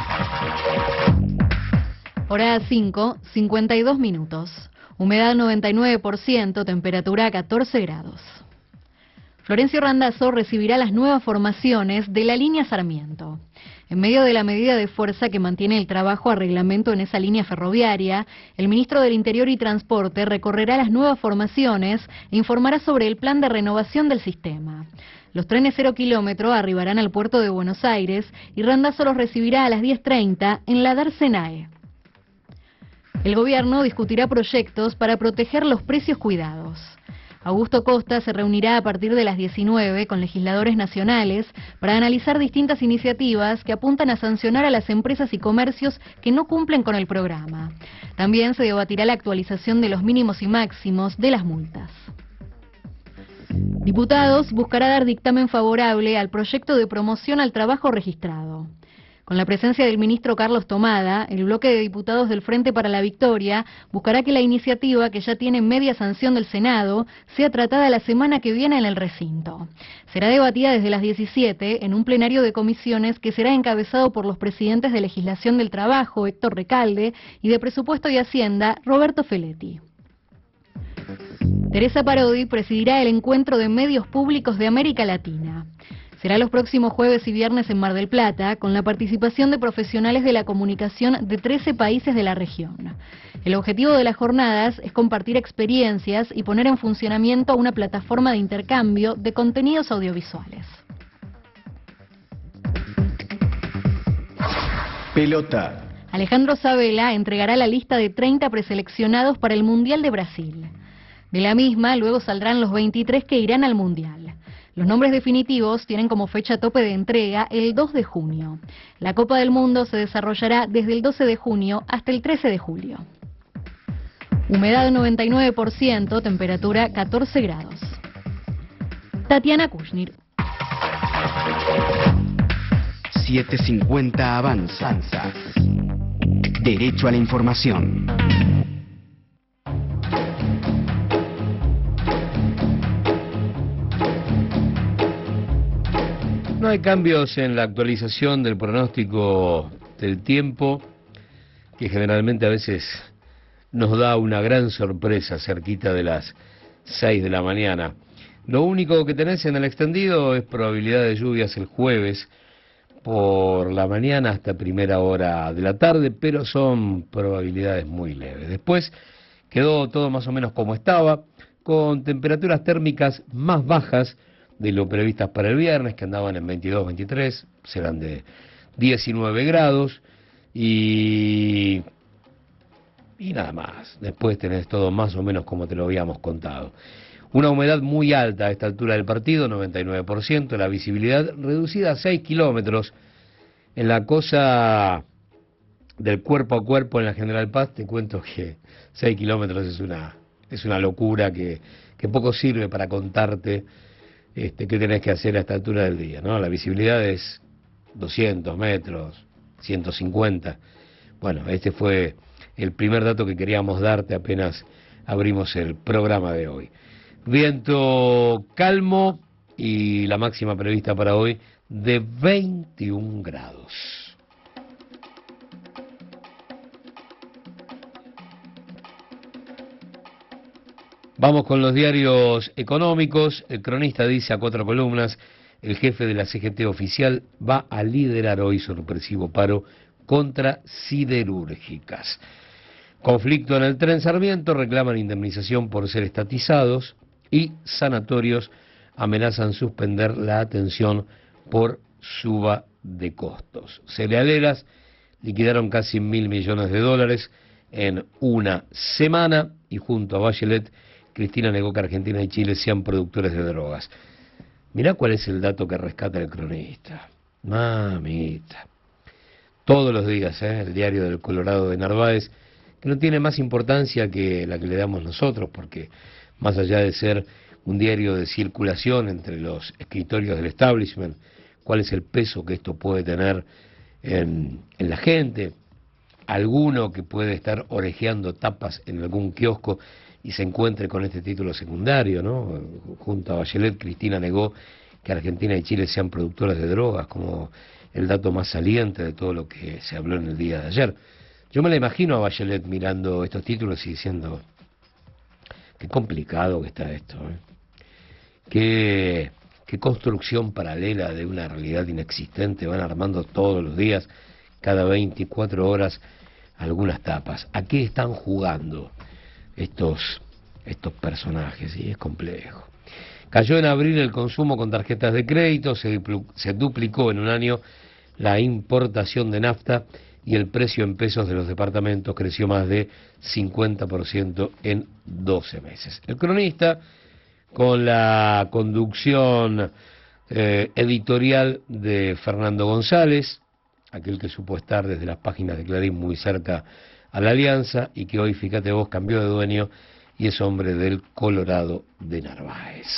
Hora 5, 52 minutos. Humedad 99%, temperatura 14 grados. Florencio Randazzo recibirá las nuevas formaciones de la línea Sarmiento. En medio de la medida de fuerza que mantiene el trabajo a reglamento en esa línea ferroviaria, el ministro del Interior y Transporte recorrerá las nuevas formaciones e informará sobre el plan de renovación del sistema. Los trenes 0 kilómetro arribarán al puerto de Buenos Aires y Randazzo los recibirá a las 10:30 en la Darcenae. El gobierno discutirá proyectos para proteger los precios cuidados. Augusto Costa se reunirá a partir de las 19 con legisladores nacionales para analizar distintas iniciativas que apuntan a sancionar a las empresas y comercios que no cumplen con el programa. También se debatirá la actualización de los mínimos y máximos de las multas. Diputados buscará dar dictamen favorable al proyecto de promoción al trabajo registrado. Con la presencia del ministro Carlos Tomada, el bloque de diputados del Frente para la Victoria buscará que la iniciativa, que ya tiene media sanción del Senado, sea tratada la semana que viene en el recinto. Será debatida desde las 17 en un plenario de comisiones que será encabezado por los presidentes de Legislación del Trabajo, Héctor Recalde, y de Presupuesto y Hacienda, Roberto Feletti. Teresa Parodi presidirá el Encuentro de Medios Públicos de América Latina. Será los próximos jueves y viernes en Mar del Plata, con la participación de profesionales de la comunicación de 13 países de la región. El objetivo de las jornadas es compartir experiencias y poner en funcionamiento una plataforma de intercambio de contenidos audiovisuales. Pelota. Alejandro Sabela entregará la lista de 30 preseleccionados para el Mundial de Brasil. De la misma, luego saldrán los 23 que irán al Mundial. Los nombres definitivos tienen como fecha tope de entrega el 2 de junio. La Copa del Mundo se desarrollará desde el 12 de junio hasta el 13 de julio. Humedad 99%, temperatura 14 grados. Tatiana Kushner. 750 Avanza. Derecho a la información. No hay cambios en la actualización del pronóstico del tiempo, que generalmente a veces nos da una gran sorpresa cerquita de las 6 de la mañana. Lo único que tenés en el extendido es probabilidad de lluvias el jueves por la mañana hasta primera hora de la tarde, pero son probabilidades muy leves. Después quedó todo más o menos como estaba, con temperaturas térmicas más bajas de lo previstas para el viernes, que andaban en 22, 23, serán de 19 grados, y nada más. Después tenés todo más o menos como te lo habíamos contado. Una humedad muy alta a esta altura del partido, 99%, la visibilidad reducida a 6 kilómetros. En la cosa del cuerpo a cuerpo en la General Paz, te cuento que 6 kilómetros es una locura que poco sirve para contarte qué tenés que hacer a esta altura del día, ¿no? La visibilidad es 200 metros, 150. Bueno, este fue el primer dato que queríamos darte apenas abrimos el programa de hoy. Viento calmo y la máxima prevista para hoy de 21 grados. Vamos con los diarios económicos. El Cronista dice a 4 columnas: el jefe de la CGT oficial va a liderar hoy sorpresivo paro contra siderúrgicas. Conflicto en el Tren Sarmiento, reclaman indemnización por ser estatizados, y sanatorios amenazan suspender la atención por suba de costos. Cerealeras liquidaron casi 1.000 millones de dólares en una semana, y junto a Bachelet, Cristina negó que Argentina y Chile sean productores de drogas. Mirá cuál es el dato que rescata el Cronista. Mamita. Todos los días, el diario del Colorado de Narváez, que no tiene más importancia que la que le damos nosotros, porque más allá de ser un diario de circulación entre los escritorios del establishment, cuál es el peso que esto puede tener en la gente, alguno que puede estar orejeando tapas en algún kiosco y se encuentre con este título secundario, ¿no? Junto a Bachelet, Cristina negó que Argentina y Chile sean productores de drogas, como el dato más saliente de todo lo que se habló en el día de ayer. Yo me la imagino a Bachelet mirando estos títulos y diciendo: qué complicado que está esto, qué construcción paralela de una realidad inexistente van armando todos los días, cada 24 horas, algunas tapas. ¿A qué están jugando estos personajes? Y es complejo. Cayó en abril el consumo con tarjetas de crédito, se duplicó en un año la importación de nafta, y el precio en pesos de los departamentos creció más de 50% en 12 meses. El Cronista, con la conducción editorial de Fernando González, aquel que supo estar desde las páginas de Clarín muy cerca a la Alianza, y que hoy, fíjate vos, cambió de dueño y es hombre del Colorado de Narváez.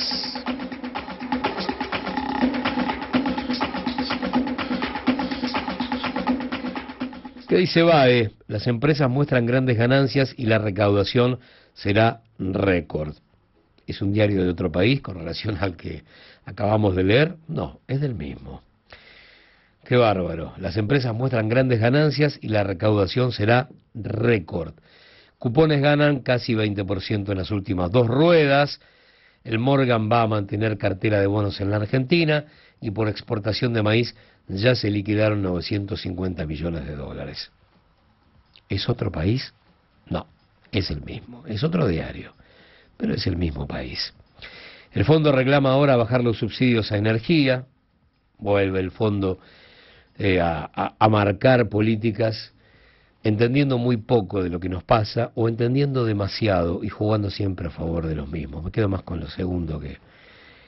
¿Qué dice BAE? Las empresas muestran grandes ganancias y la recaudación será récord. ¿Es un diario de otro país con relación al que acabamos de leer? No, es del mismo. Qué bárbaro. Las empresas muestran grandes ganancias y la recaudación será récord. Cupones ganan casi 20% en las últimas 2 ruedas. El Morgan va a mantener cartera de bonos en la Argentina, y por exportación de maíz ya se liquidaron 950 millones de dólares. ¿Es otro país? No, es el mismo. Es otro diario, pero es el mismo país. El fondo reclama ahora bajar los subsidios a energía. Vuelve el fondo a marcar políticas entendiendo muy poco de lo que nos pasa, o entendiendo demasiado y jugando siempre a favor de los mismos. Me quedo más con lo segundo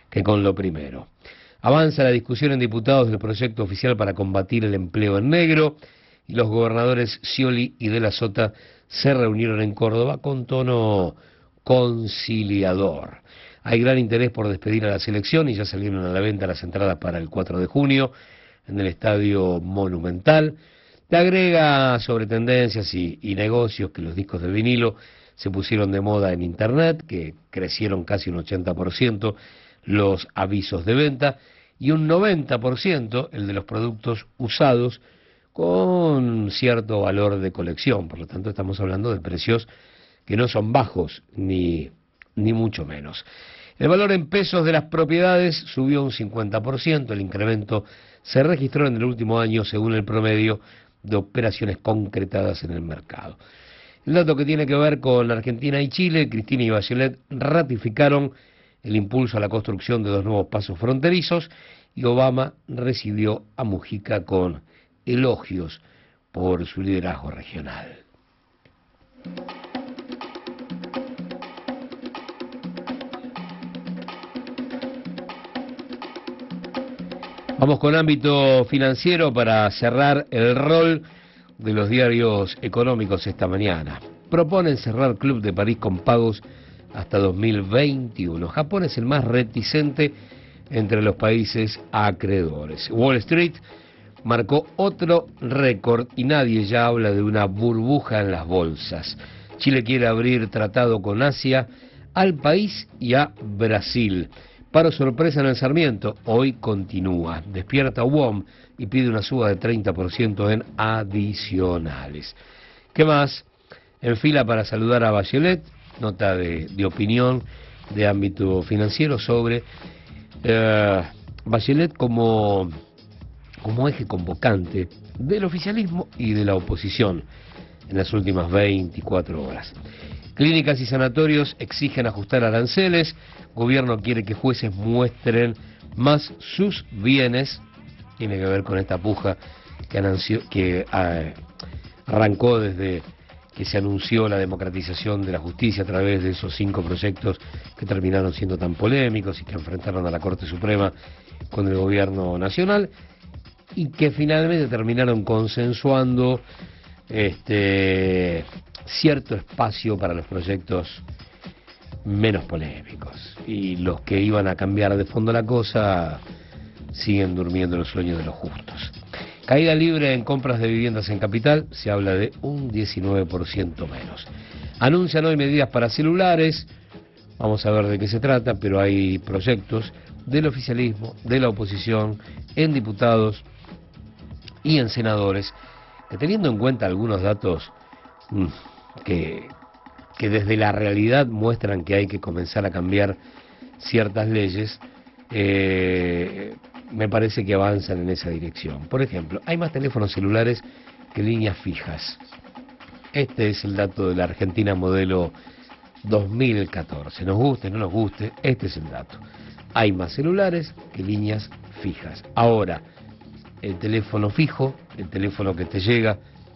que con lo primero. Avanza la discusión en diputados del proyecto oficial para combatir el empleo en negro y los gobernadores Scioli y de la Sota se reunieron en Córdoba con tono conciliador. Hay gran interés por despedir a la selección y ya salieron a la venta las entradas para el 4 de junio en el Estadio Monumental. Te agrega sobre tendencias y negocios que los discos de vinilo se pusieron de moda en Internet, que crecieron casi un 80% los avisos de venta y un 90% el de los productos usados con cierto valor de colección. Por lo tanto, estamos hablando de precios que no son bajos ni mucho menos. El valor en pesos de las propiedades subió un 50%, el incremento se registró en el último año según el promedio de operaciones concretadas en el mercado. El dato que tiene que ver con Argentina y Chile, Cristina y Bachelet ratificaron el impulso a la construcción de 2 nuevos pasos fronterizos y Obama recibió a Mujica con elogios por su liderazgo regional. Vamos con ámbito financiero para cerrar el rol de los diarios económicos esta mañana. Proponen cerrar Club de París con pagos hasta 2021. Japón es el más reticente entre los países acreedores. Wall Street marcó otro récord y nadie ya habla de una burbuja en las bolsas. Chile quiere abrir tratado con Asia, al país y a Brasil. Paro sorpresa en el Sarmiento, hoy continúa. Despierta UOM y pide una suba de 30% en adicionales. ¿Qué más? En fila para saludar a Bachelet, nota de opinión de ámbito financiero sobre Bachelet como eje convocante del oficialismo y de la oposición en las últimas 24 horas. Clínicas y sanatorios exigen ajustar aranceles, gobierno quiere que jueces muestren más sus bienes, tiene que ver con esta puja que arrancó desde que se anunció la democratización de la justicia a través de esos 5 proyectos que terminaron siendo tan polémicos y que enfrentaron a la Corte Suprema con el gobierno nacional y que finalmente terminaron consensuando cierto espacio para los proyectos menos polémicos, y los que iban a cambiar de fondo la cosa siguen durmiendo los sueños de los justos. Caída libre en compras de viviendas en capital, se habla de un 19% menos. Anuncian hoy medidas para celulares, vamos a ver de qué se trata, pero hay proyectos del oficialismo, de la oposición, en diputados y en senadores, que teniendo en cuenta algunos datos que desde la realidad muestran que hay que comenzar a cambiar ciertas leyes, me parece que avanzan en esa dirección. Por ejemplo, hay más teléfonos celulares que líneas fijas. Este es el dato de la Argentina modelo 2014. Nos guste, no nos guste, este es el dato. Hay más celulares que líneas fijas. Ahora, el teléfono fijo, el teléfono que te llega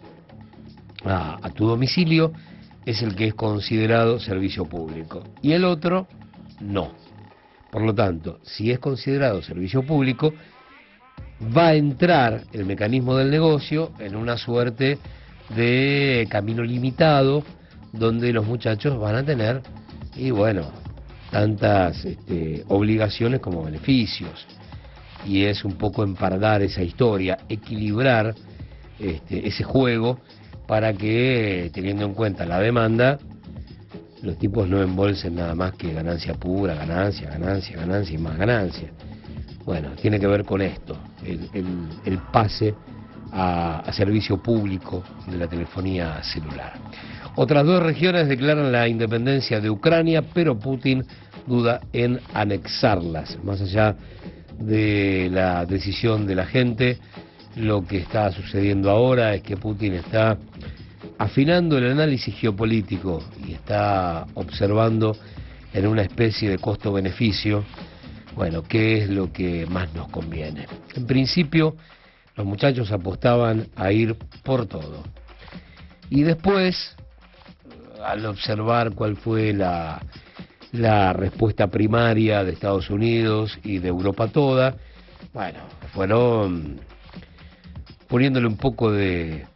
a tu domicilio, es el que es considerado servicio público. Y el otro, no. Por lo tanto, si es considerado servicio público, va a entrar el mecanismo del negocio en una suerte de camino limitado, donde los muchachos van a tener, y bueno, tantas obligaciones como beneficios. Y es un poco empardar esa historia, equilibrar ese juego para que, teniendo en cuenta la demanda, los tipos no embolsen nada más que ganancia pura, ganancia y más ganancia. Bueno, tiene que ver con esto, el pase a servicio público de la telefonía celular. Otras 2 regiones declaran la independencia de Ucrania, pero Putin duda en anexarlas. Más allá de la decisión de la gente, lo que está sucediendo ahora es que Putin está afinando el análisis geopolítico y está observando en una especie de costo-beneficio, bueno, qué es lo que más nos conviene. En principio, los muchachos apostaban a ir por todo. Y después, al observar cuál fue la la respuesta primaria de Estados Unidos y de Europa toda, bueno, fueron poniéndole un poco de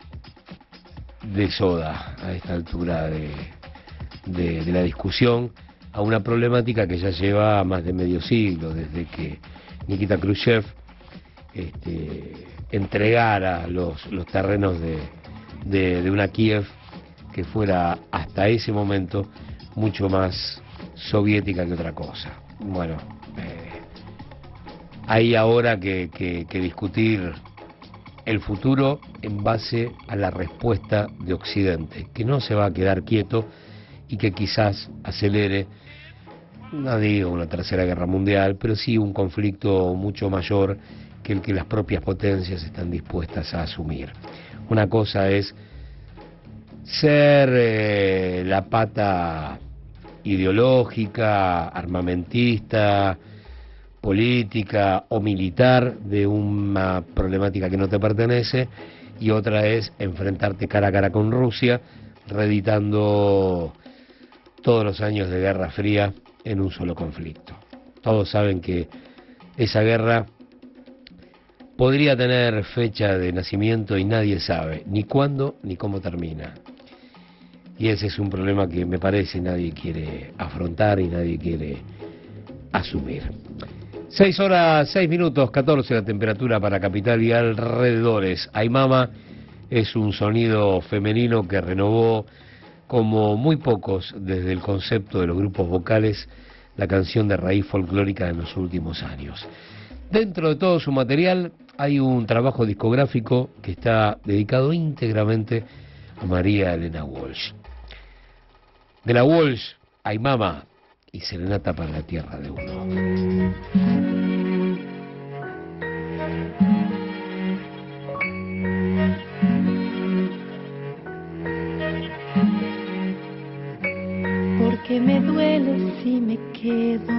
soda a esta altura de la discusión a una problemática que ya lleva más de medio siglo, desde que Nikita Khrushchev entregara los terrenos de una Kiev que fuera hasta ese momento mucho más soviética que otra cosa. Bueno, hay ahora que discutir el futuro en base a la respuesta de Occidente, que no se va a quedar quieto y que quizás acelere, no digo una tercera guerra mundial, pero sí un conflicto mucho mayor que el que las propias potencias están dispuestas a asumir. Una cosa es ser la pata ideológica, armamentista, política o militar de una problemática que no te pertenece, y otra es enfrentarte cara a cara con Rusia, reeditando todos los años de Guerra Fría en un solo conflicto. Todos saben que esa guerra podría tener fecha de nacimiento y nadie sabe ni cuándo ni cómo termina. Y ese es un problema que me parece nadie quiere afrontar y nadie quiere asumir. 6 horas, 6 minutos, 14 la temperatura para Capital y alrededores. Ay Mama es un sonido femenino que renovó como muy pocos desde el concepto de los grupos vocales la canción de raíz folclórica en los últimos años. Dentro de todo su material hay un trabajo discográfico que está dedicado íntegramente a María Elena Walsh. De la Walsh, Ay Mama y Serenata para la Tierra de Uno. Porque me duele si me quedo,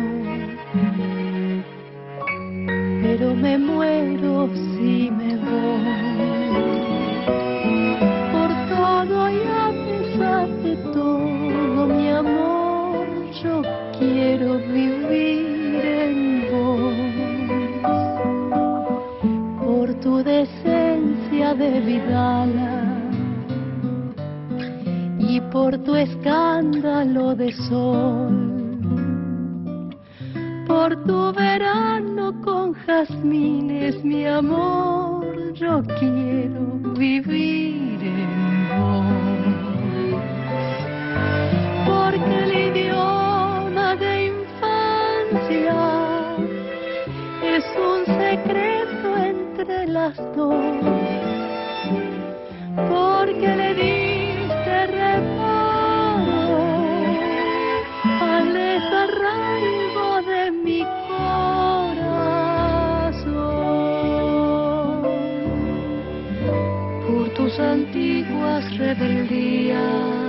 pero me muero si me voy. Por todo y a pesar de todo, mi amor, yo quiero vivir en vos. Por tu decencia de vidala y por tu escándalo de sol, por tu verano con jazmines, mi amor, yo quiero vivir en vos. Porque el idioma de infancia es un secreto entre las dos. Porque le diste reparo al desarraigo de mi corazón. Por tus antiguas rebeldías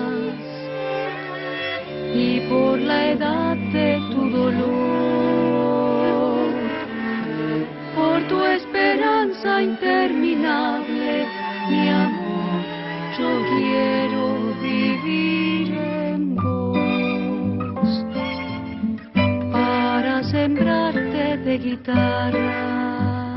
y por la edad de tu dolor, por tu esperanza interminable, mi amor, yo quiero vivir en vos. Para sembrarte de guitarra,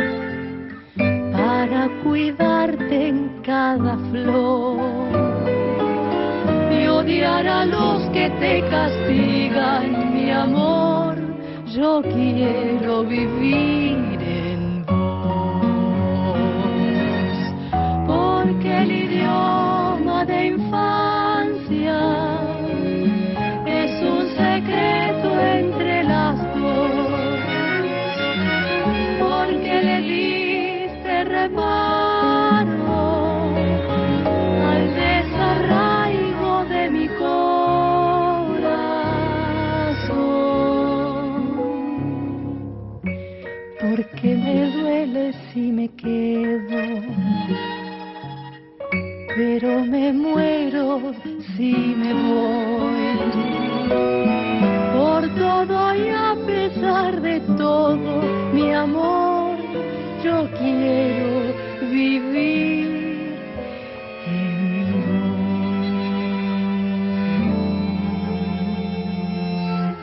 para cuidarte en cada flor y odiar a los que te castigan, mi amor, yo quiero vivir en vos. Porque el idioma de infancia es un secreto entre las dos. Porque le diste reparo al desarraigo de mi corazón. Porque me duele si me quedo, pero me muero si me voy. Por todo y a pesar de todo, mi amor, yo quiero vivir en vos.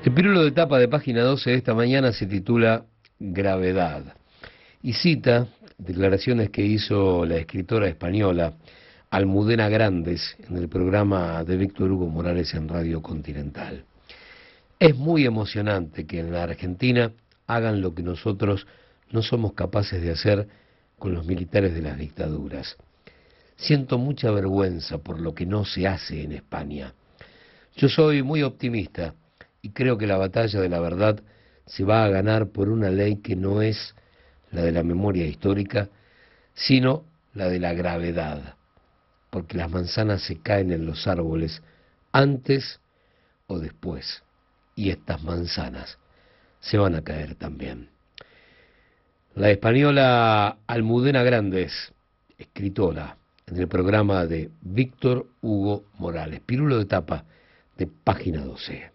El pirulo de tapa de página 12 de esta mañana se titula Gravedad y cita declaraciones que hizo la escritora española Almudena Grandes en el programa de Víctor Hugo Morales en Radio Continental. Es muy emocionante que en la Argentina hagan lo que nosotros no somos capaces de hacer con los militares de las dictaduras. Siento mucha vergüenza por lo que no se hace en España. Yo soy muy optimista y creo que la batalla de la verdad se va a ganar por una ley que no es la de la memoria histórica, sino la de la gravedad, porque las manzanas se caen en los árboles antes o después, y estas manzanas se van a caer también. La española Almudena Grandes, escritora, en el programa de Víctor Hugo Morales, pirulo de tapa de página 12.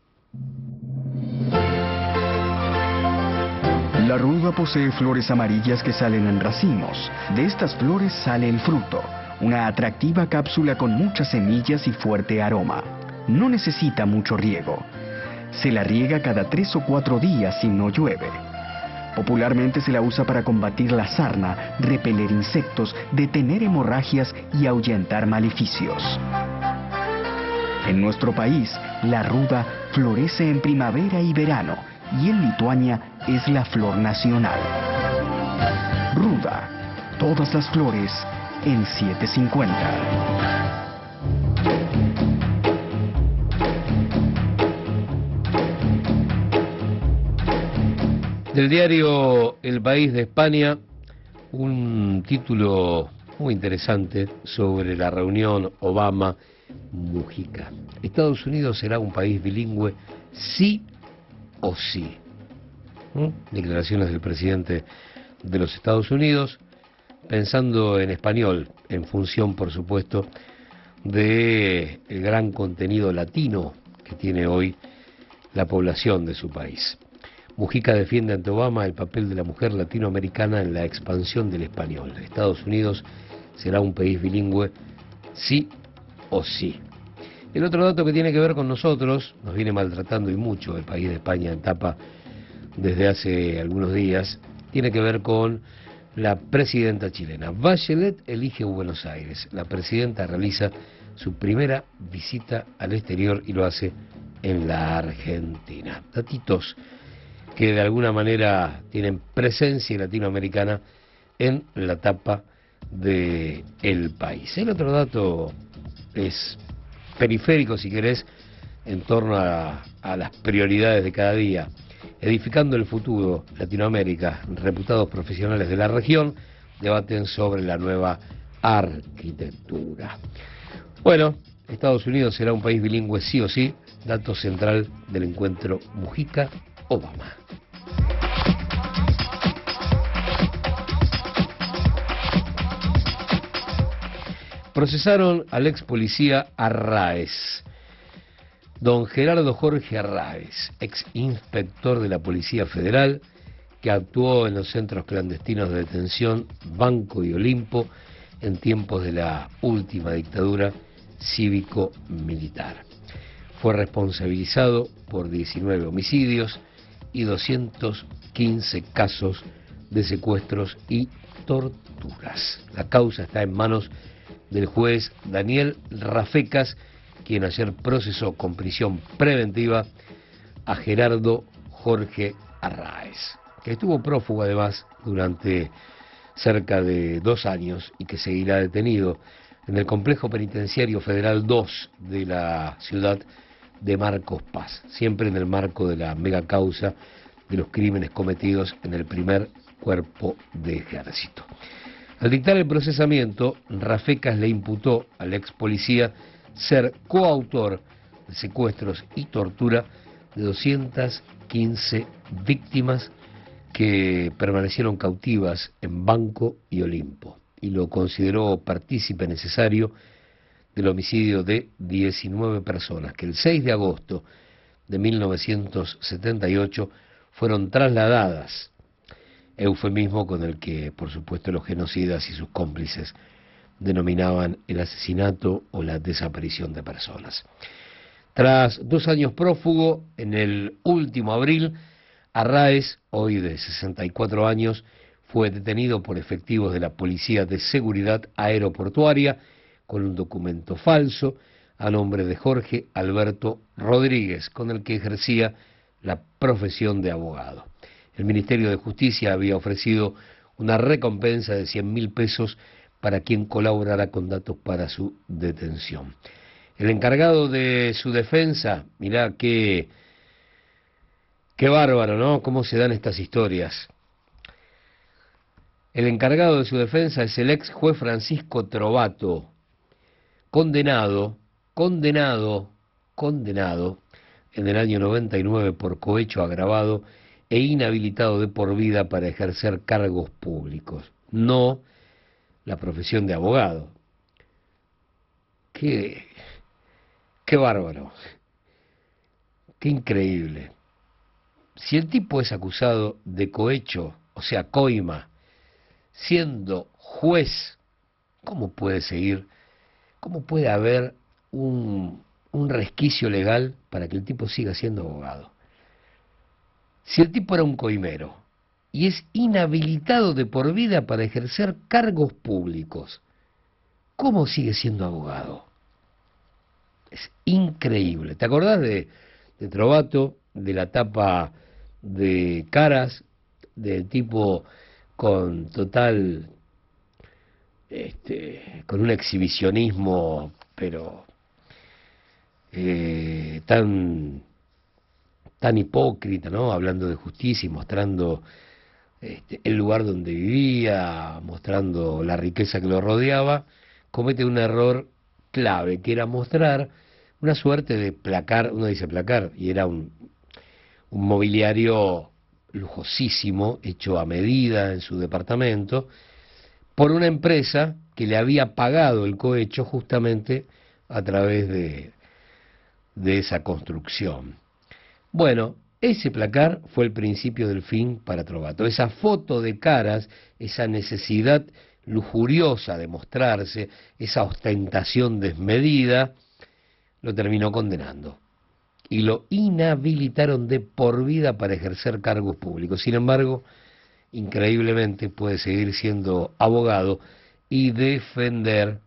La ruda posee flores amarillas que salen en racimos. De estas flores sale el fruto, una atractiva cápsula con muchas semillas y fuerte aroma. No necesita mucho riego. Se la riega cada 3 o 4 días si no llueve. Popularmente se la usa para combatir la sarna, repeler insectos, detener hemorragias y ahuyentar maleficios. En nuestro país, la ruda florece en primavera y verano, y en Lituania es la flor nacional. Ruda, todas las flores en 750. Del diario El País de España, un título muy interesante sobre la reunión Obama-Mujica. Estados Unidos será un país bilingüe sí o sí. Declaraciones del presidente de los Estados Unidos, pensando en español, en función, por supuesto, de el gran contenido latino que tiene hoy la población de su país. Mujica defiende ante Obama el papel de la mujer latinoamericana en la expansión del español. Estados Unidos será un país bilingüe sí o sí. El otro dato que tiene que ver con nosotros, nos viene maltratando y mucho el país de España en tapa desde hace algunos días, tiene que ver con la presidenta chilena. Bachelet elige Buenos Aires. La presidenta realiza su primera visita al exterior y lo hace en la Argentina. Datitos que de alguna manera tienen presencia latinoamericana en la tapa de El País. El otro dato es periférico, si querés, en torno a las prioridades de cada día. Edificando el futuro, Latinoamérica, reputados profesionales de la región debaten sobre la nueva arquitectura. Bueno, Estados Unidos será un país bilingüe sí o sí, dato central del encuentro Mujica-Obama. Procesaron al ex policía Arraez. Don Gerardo Jorge Arraez, ex inspector de la Policía Federal, que actuó en los centros clandestinos de detención Banco y Olimpo en tiempos de la última dictadura cívico-militar. Fue responsabilizado por 19 homicidios y 215 casos de secuestros y torturas. La causa está en manos del juez Daniel Rafecas, quien ayer procesó con prisión preventiva a Gerardo Jorge Arraez, que estuvo prófugo además durante cerca de 2 años y que seguirá detenido en el Complejo Penitenciario Federal 2 de la ciudad de Marcos Paz, siempre en el marco de la megacausa de los crímenes cometidos en el primer cuerpo de ejército. Al dictar el procesamiento, Rafecas le imputó al ex policía ser coautor de secuestros y tortura de 215 víctimas que permanecieron cautivas en Banco y Olimpo, y lo consideró partícipe necesario del homicidio de 19 personas que el 6 de agosto de 1978 fueron trasladadas, eufemismo con el que, por supuesto, los genocidas y sus cómplices denominaban el asesinato o la desaparición de personas. Tras 2 años prófugo, en el último abril, Arraez, hoy de 64 años, fue detenido por efectivos de la Policía de Seguridad Aeroportuaria con un documento falso a nombre de Jorge Alberto Rodríguez, con el que ejercía la profesión de abogado. El Ministerio de Justicia había ofrecido una recompensa de 100.000 pesos para quien colaborara con datos para su detención. El encargado de su defensa, mirá qué bárbaro, ¿no? Cómo se dan estas historias. El encargado de su defensa es el ex juez Francisco Trovato, condenado en el año 99 por cohecho agravado e inhabilitado de por vida para ejercer cargos públicos, no la profesión de abogado. Qué bárbaro, qué increíble. Si el tipo es acusado de cohecho, o sea, coima, siendo juez, ¿cómo puede seguir? ¿Cómo puede haber un resquicio legal para que el tipo siga siendo abogado? Si el tipo era un coimero y es inhabilitado de por vida para ejercer cargos públicos, ¿cómo sigue siendo abogado? Es increíble. ¿Te acordás de Trovato, de la tapa de Caras, del tipo con total, con un exhibicionismo, pero tan hipócrita, ¿no? Hablando de justicia y mostrando el lugar donde vivía, mostrando la riqueza que lo rodeaba, comete un error clave, que era mostrar una suerte de placar, uno dice placar, y era un mobiliario lujosísimo, hecho a medida en su departamento, por una empresa que le había pagado el cohecho justamente a través de esa construcción. Bueno, ese placar fue el principio del fin para Trovato. Esa foto de Caras, esa necesidad lujuriosa de mostrarse, esa ostentación desmedida, lo terminó condenando. Y lo inhabilitaron de por vida para ejercer cargos públicos. Sin embargo, increíblemente puede seguir siendo abogado y defender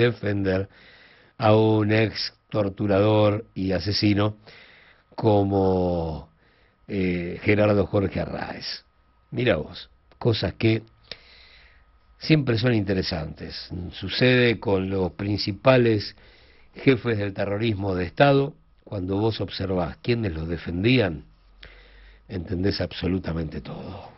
a un ex torturador y asesino como Gerardo Jorge Arraez. Mira vos, cosas que siempre son interesantes. Sucede con los principales jefes del terrorismo de Estado. Cuando vos observás quiénes los defendían, entendés absolutamente todo.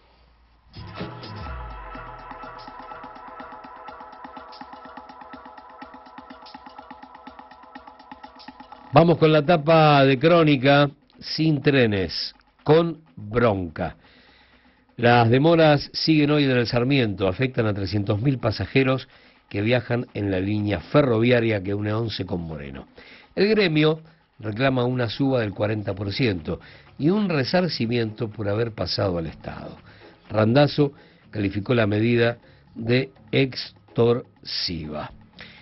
Vamos con la tapa de Crónica. Sin trenes, con bronca. Las demoras siguen hoy en el Sarmiento, afectan a 300.000 pasajeros que viajan en la línea ferroviaria que une Once con Moreno. El gremio reclama una suba del 40% y un resarcimiento por haber pasado al Estado. Randazzo calificó la medida de extorsiva.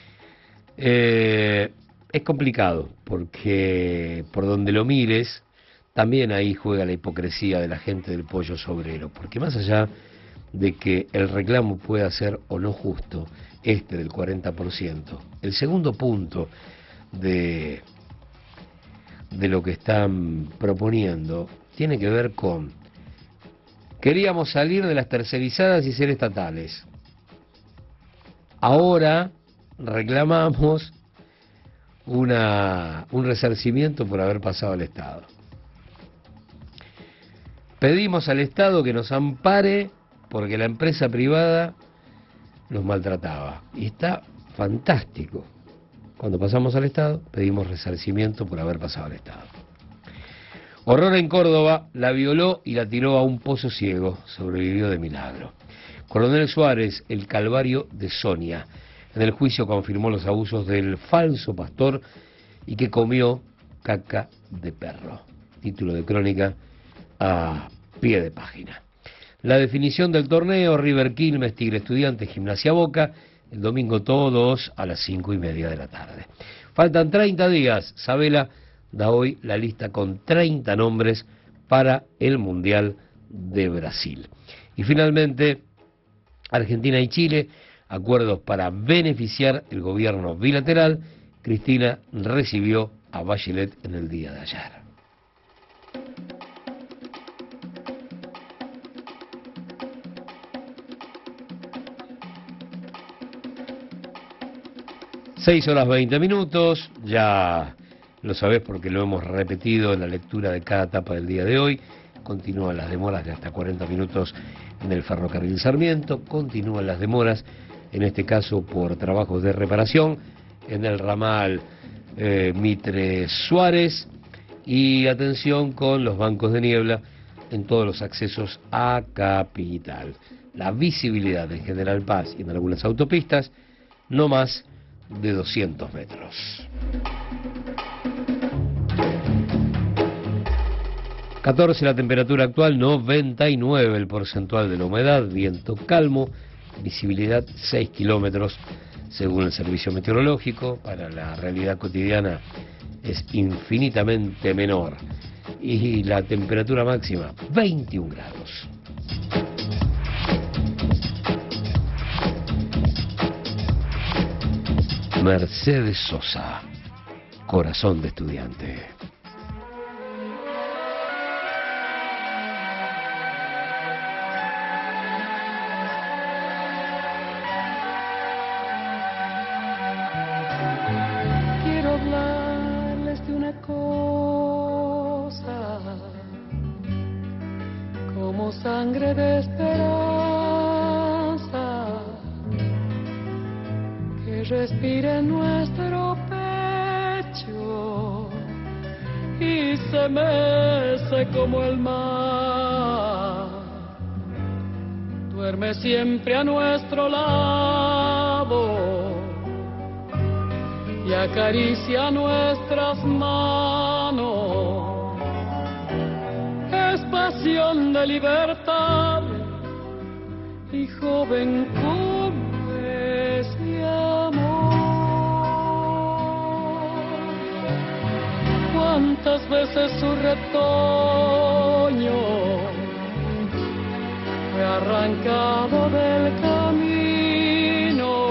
Es complicado porque por donde lo mires, también ahí juega la hipocresía de la gente del pollo sobrero, porque más allá de que el reclamo pueda ser o no justo, del 40%, el segundo punto de lo que están proponiendo tiene que ver con: queríamos salir de las tercerizadas y ser estatales, ahora reclamamos un resarcimiento por haber pasado al Estado. Pedimos al Estado que nos ampare porque la empresa privada nos maltrataba. Y está fantástico. Cuando pasamos al Estado, pedimos resarcimiento por haber pasado al Estado. Horror en Córdoba, la violó y la tiró a un pozo ciego. Sobrevivió de milagro. Coronel Suárez, el calvario de Sonia. En el juicio confirmó los abusos del falso pastor y que comió caca de perro. Título de Crónica a pie de página. La definición del torneo: River Quilmes, Tigre Estudiantes, Gimnasia Boca, el domingo todos a las 5:30 de la tarde. Faltan 30 días, Sabela, da hoy la lista con 30 nombres para el Mundial de Brasil. Y finalmente, Argentina y Chile, acuerdos para beneficiar el gobierno bilateral. Cristina recibió a Bachelet en el día de ayer. Seis horas 20 minutos, ya lo sabés porque lo hemos repetido en la lectura de cada etapa del día de hoy. Continúan las demoras de hasta 40 minutos en el ferrocarril Sarmiento, continúan las demoras, en este caso por trabajos de reparación, en el ramal Mitre Suárez, y atención con los bancos de niebla en todos los accesos a Capital. La visibilidad en General Paz y en algunas autopistas, no más de 200 metros. 14 la temperatura actual, 99 el porcentual de la humedad, viento calmo, visibilidad 6 kilómetros según el servicio meteorológico. Para la realidad cotidiana es infinitamente menor. Y la temperatura máxima, 21 grados. Mercedes Sosa, corazón de estudiante. Quiero hablarles de una cosa, como sangre de esperanza, que respire en nuestro pecho y se mece como el mar. Duerme siempre a nuestro lado y acaricia nuestras manos. Es pasión de libertad y joven como ese amor. Cuántas veces su retoño fue arrancado del camino,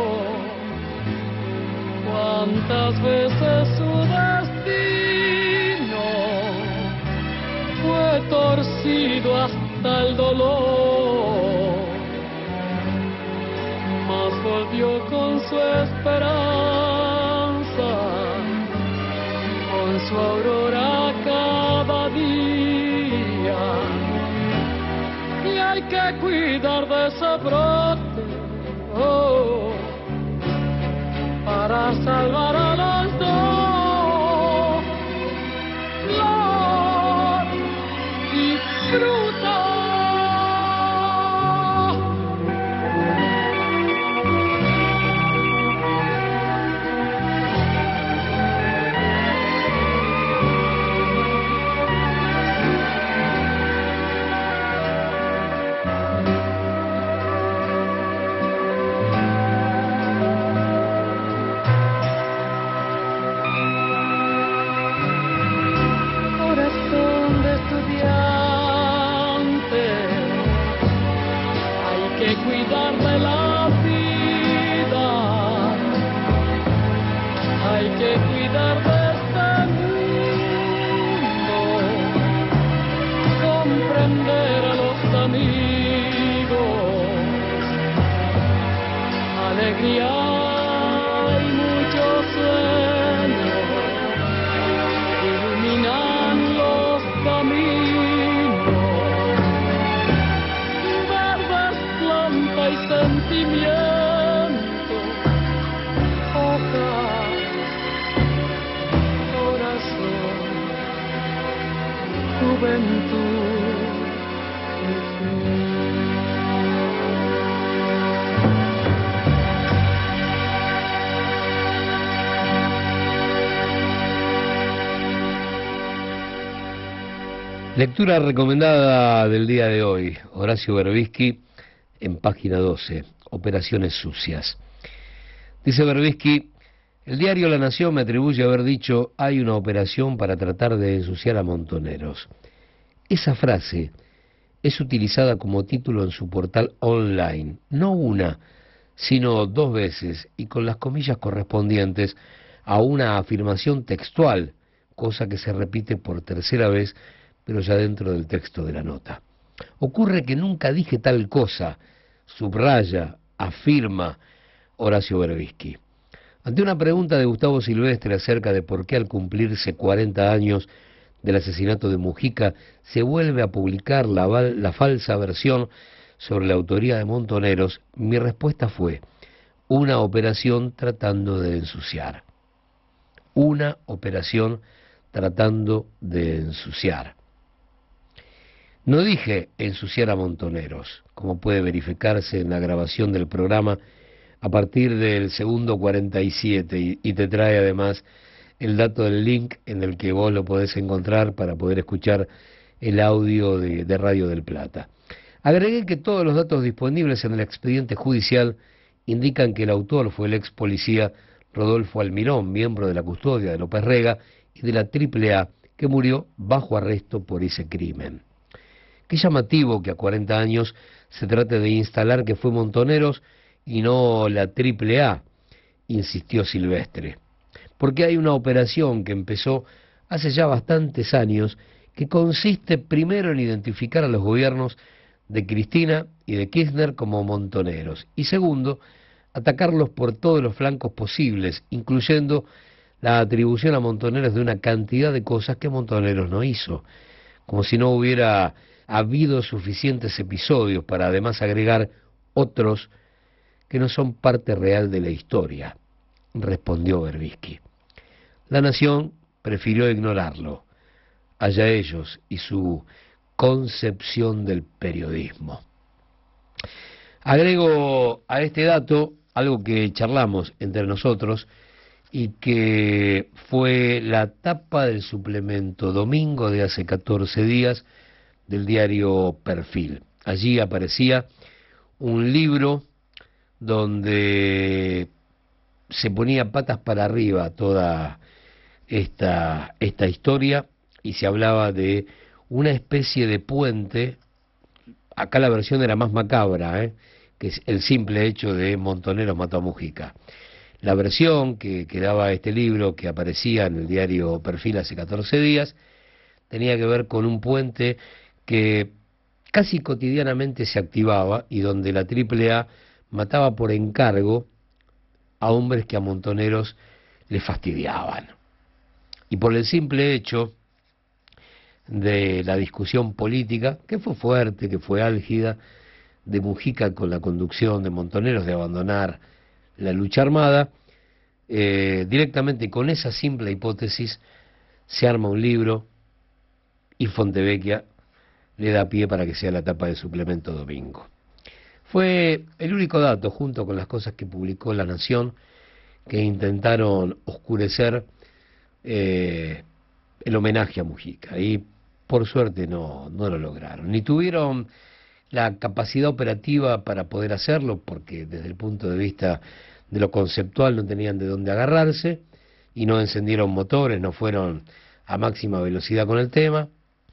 cuántas veces su destino fue torcido hasta el dolor, mas volvió con su esperanza, con su aurora cada día. Y hay que cuidar de ese brote, oh, para salvar a los dos. Flor y fruta. Lectura recomendada del día de hoy, Horacio Berbisky, en página 12, Operaciones Sucias. Dice Berbisky, El diario La Nación me atribuye haber dicho: hay una operación para tratar de ensuciar a Montoneros. Esa frase es utilizada como título en su portal online, no una, sino 2 veces, y con las comillas correspondientes a una afirmación textual, cosa que se repite por 3ª vez, pero ya dentro del texto de la nota. Ocurre que nunca dije tal cosa, subraya, afirma Horacio Berbisky. Ante una pregunta de Gustavo Silvestre acerca de por qué al cumplirse 40 años del asesinato de Mujica se vuelve a publicar la falsa versión sobre la autoría de Montoneros, mi respuesta fue: una operación tratando de ensuciar. Una operación tratando de ensuciar. No dije ensuciar a Montoneros, como puede verificarse en la grabación del programa a partir del segundo 47, y te trae además el dato del link en el que vos lo podés encontrar para poder escuchar el audio de Radio del Plata. Agregué que todos los datos disponibles en el expediente judicial indican que el autor fue el ex policía Rodolfo Almirón, miembro de la custodia de López Rega y de la AAA, que murió bajo arresto por ese crimen. Qué llamativo que a 40 años se trate de instalar que fue Montoneros y no la AAA, insistió Silvestre, porque hay una operación que empezó hace ya bastantes años que consiste primero en identificar a los gobiernos de Cristina y de Kirchner como montoneros, y segundo, atacarlos por todos los flancos posibles, incluyendo la atribución a Montoneros de una cantidad de cosas que Montoneros no hizo, como si no hubiera habido suficientes episodios para además agregar otros que no son parte real de la historia, respondió Berbisky. La Nación prefirió ignorarlo, allá ellos y su concepción del periodismo. Agrego a este dato algo que charlamos entre nosotros y que fue la tapa del suplemento Domingo de hace 14 días del diario Perfil. Allí aparecía un libro donde se ponía patas para arriba toda esta historia y se hablaba de una especie de puente. Acá la versión era más macabra, que es el simple hecho de Montoneros mató a Mujica. La versión que daba este libro, que aparecía en el diario Perfil hace 14 días, tenía que ver con un puente que casi cotidianamente se activaba y donde la AAA mataba por encargo a hombres que a Montoneros le fastidiaban. Y por el simple hecho de la discusión política, que fue fuerte, que fue álgida, de Mujica con la conducción de Montoneros de abandonar la lucha armada, directamente con esa simple hipótesis se arma un libro y Fontevecchia le da pie para que sea la tapa del suplemento Domingo. Fue el único dato, junto con las cosas que publicó La Nación, que intentaron oscurecer el homenaje a Mujica, y por suerte no lo lograron, ni tuvieron la capacidad operativa para poder hacerlo, porque desde el punto de vista de lo conceptual no tenían de dónde agarrarse, y no encendieron motores, no fueron a máxima velocidad con el tema,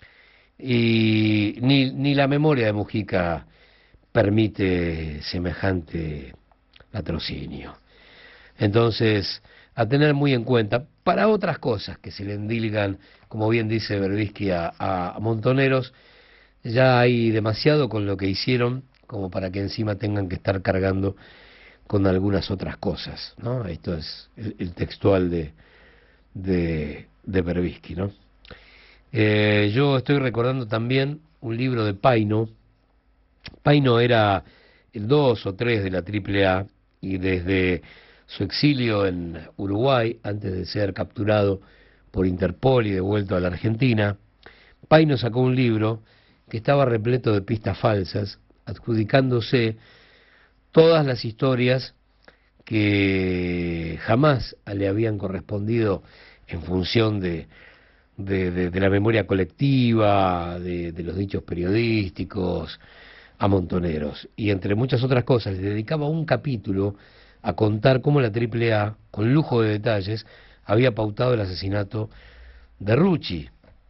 y ni la memoria de Mujica permite semejante latrocinio. Entonces, a tener muy en cuenta, para otras cosas que se le endilgan, como bien dice Berbisky, a Montoneros, ya hay demasiado con lo que hicieron como para que encima tengan que estar cargando con algunas otras cosas, ¿no? Esto es el textual de Berbisky, ¿no? Yo estoy recordando también un libro de Paino. Paino era el 2 o 3 de la AAA, y desde su exilio en Uruguay, antes de ser capturado por Interpol y devuelto a la Argentina, Paino sacó un libro que estaba repleto de pistas falsas, adjudicándose todas las historias que jamás le habían correspondido en función de la memoria colectiva, de los dichos periodísticos, a Montoneros. Y entre muchas otras cosas, le dedicaba un capítulo a contar cómo la AAA, con lujo de detalles, había pautado el asesinato de Rucci.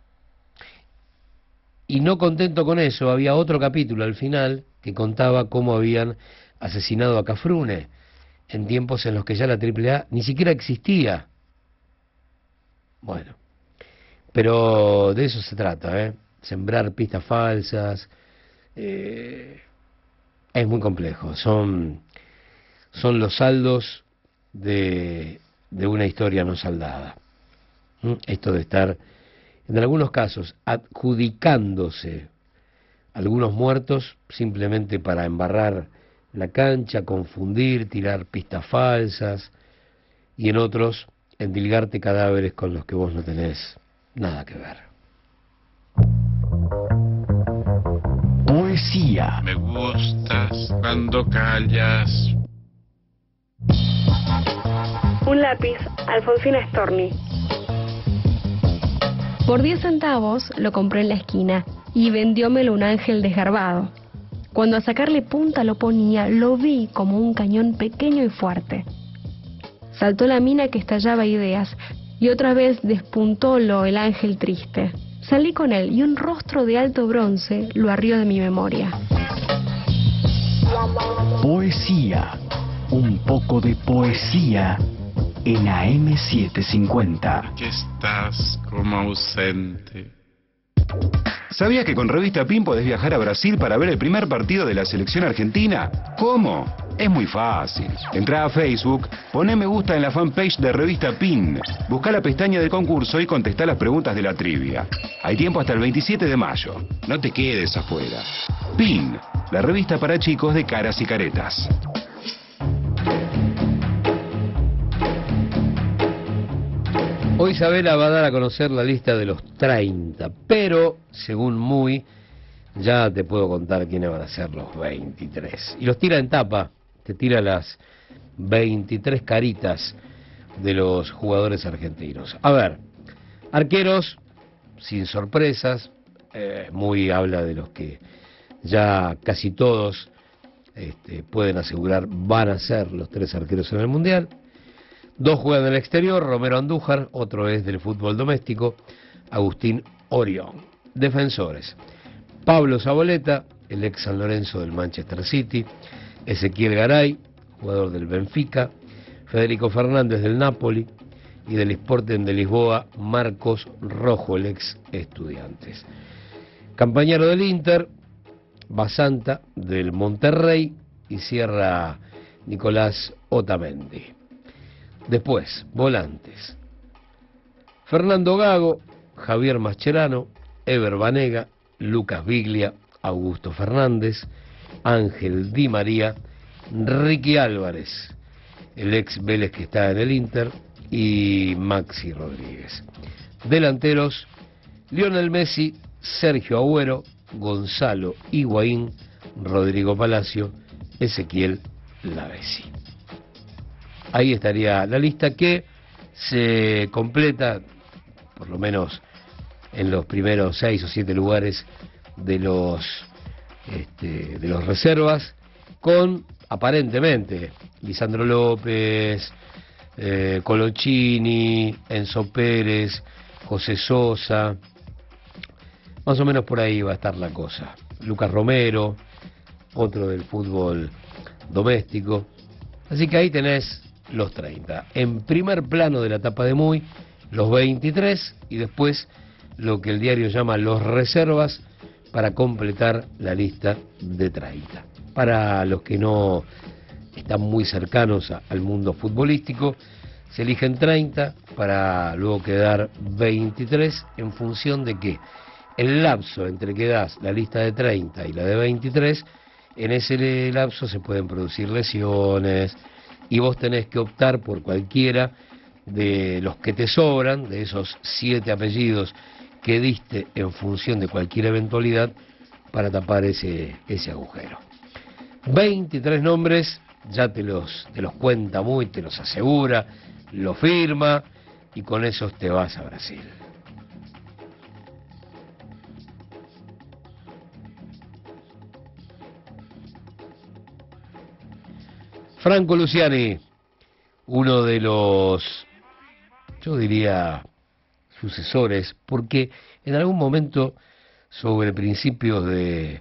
Y no contento con eso, había otro capítulo al final que contaba cómo habían asesinado a Cafrune en tiempos en los que ya la AAA ni siquiera existía. Bueno, pero de eso se trata, ¿eh? Sembrar pistas falsas, es muy complejo. Son los saldos de una historia no saldada. Esto de estar, en algunos casos, adjudicándose algunos muertos simplemente para embarrar la cancha, confundir, tirar pistas falsas, y en otros, endilgarte cadáveres con los que vos no tenés nada que ver. Poesía. Me gustas cuando callas. Un lápiz, Alfonsina Storni. Por 10 centavos lo compré en la esquina y vendiómelo un ángel desgarbado. Cuando a sacarle punta lo ponía, lo vi como un cañón pequeño y fuerte. Saltó la mina que estallaba ideas y otra vez despuntólo el ángel triste. Salí con él y un rostro de alto bronce lo arrió de mi memoria. Poesía. Un poco de poesía en AM750. Que estás como ausente. ¿Sabías que con Revista PIN podés viajar a Brasil para ver el primer partido de la selección argentina? ¿Cómo? Es muy fácil. Entrá a Facebook, poné me gusta en la fanpage de Revista PIN, buscá la pestaña del concurso y contestá las preguntas de la trivia. Hay tiempo hasta el 27 de mayo. No te quedes afuera. PIN, la revista para chicos de caras y caretas. Hoy Isabela va a dar a conocer la lista de los 30, pero, según Muy, ya te puedo contar quiénes van a ser los 23. Y los tira en tapa, te tira las 23 caritas de los jugadores argentinos. A ver, arqueros, sin sorpresas, Muy habla de los que ya casi todos pueden asegurar van a ser los 3 arqueros en el Mundial. 2 juegan en el exterior, Romero Andújar, otro es del fútbol doméstico, Agustín Orión. Defensores, Pablo Zabaleta, el ex San Lorenzo del Manchester City, Ezequiel Garay, jugador del Benfica, Federico Fernández del Napoli, y del Sporting de Lisboa, Marcos Rojo, el ex Estudiantes. Campañaro del Inter, Basanta del Monterrey, y cierra Nicolás Otamendi. Después, volantes, Fernando Gago, Javier Mascherano, Ever Banega, Lucas Biglia, Augusto Fernández, Ángel Di María, Ricky Álvarez, el ex Vélez que está en el Inter, y Maxi Rodríguez. Delanteros, Lionel Messi, Sergio Agüero, Gonzalo Higuaín, Rodrigo Palacio, Ezequiel Lavezzi. Ahí estaría la lista que se completa, por lo menos en los primeros 6 o 7 lugares de los reservas, con aparentemente Lisandro López, Colochini, Enzo Pérez, José Sosa, más o menos por ahí va a estar la cosa. Lucas Romero, otro del fútbol doméstico. Así que ahí tenés los 30. En primer plano de la tapa de Muy, los 23, y después lo que el diario llama los reservas para completar la lista de 30. Para los que no están muy cercanos al mundo futbolístico, se eligen 30 para luego quedar 23 en función de que el lapso entre que das la lista de 30 y la de 23, en ese lapso se pueden producir lesiones, y vos tenés que optar por cualquiera de los que te sobran, de esos 7 apellidos que diste en función de cualquier eventualidad, para tapar ese agujero. 23 nombres, ya te los cuenta Muy, te los asegura, lo firma, y con esos te vas a Brasil. Franco Luciani. uno de los, yo diría, sucesores, porque en algún momento, sobre principios de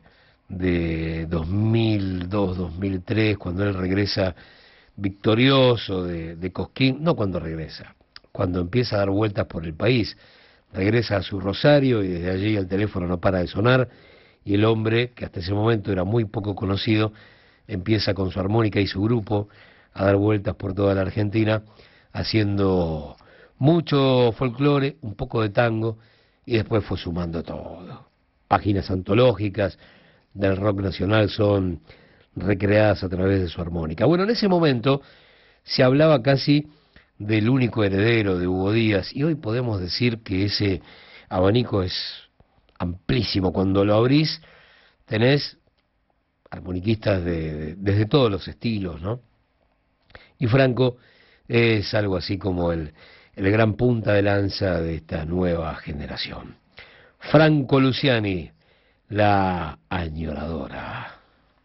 2002, 2003, cuando él regresa victorioso de Cosquín, no cuando regresa, cuando empieza a dar vueltas por el país, regresa a su Rosario y desde allí el teléfono no para de sonar y el hombre, que hasta ese momento era muy poco conocido, empieza con su armónica y su grupo a dar vueltas por toda la Argentina, haciendo mucho folclore, un poco de tango, y después fue sumando todo. Páginas antológicas del rock nacional son recreadas a través de su armónica. Bueno, en ese momento se hablaba casi del único heredero de Hugo Díaz, y hoy podemos decir que ese abanico es amplísimo. Cuando lo abrís, tenés armoniquistas desde todos los estilos, ¿no? Y Franco es algo así como el gran punta de lanza de esta nueva generación. Franco Luciani, la añoradora.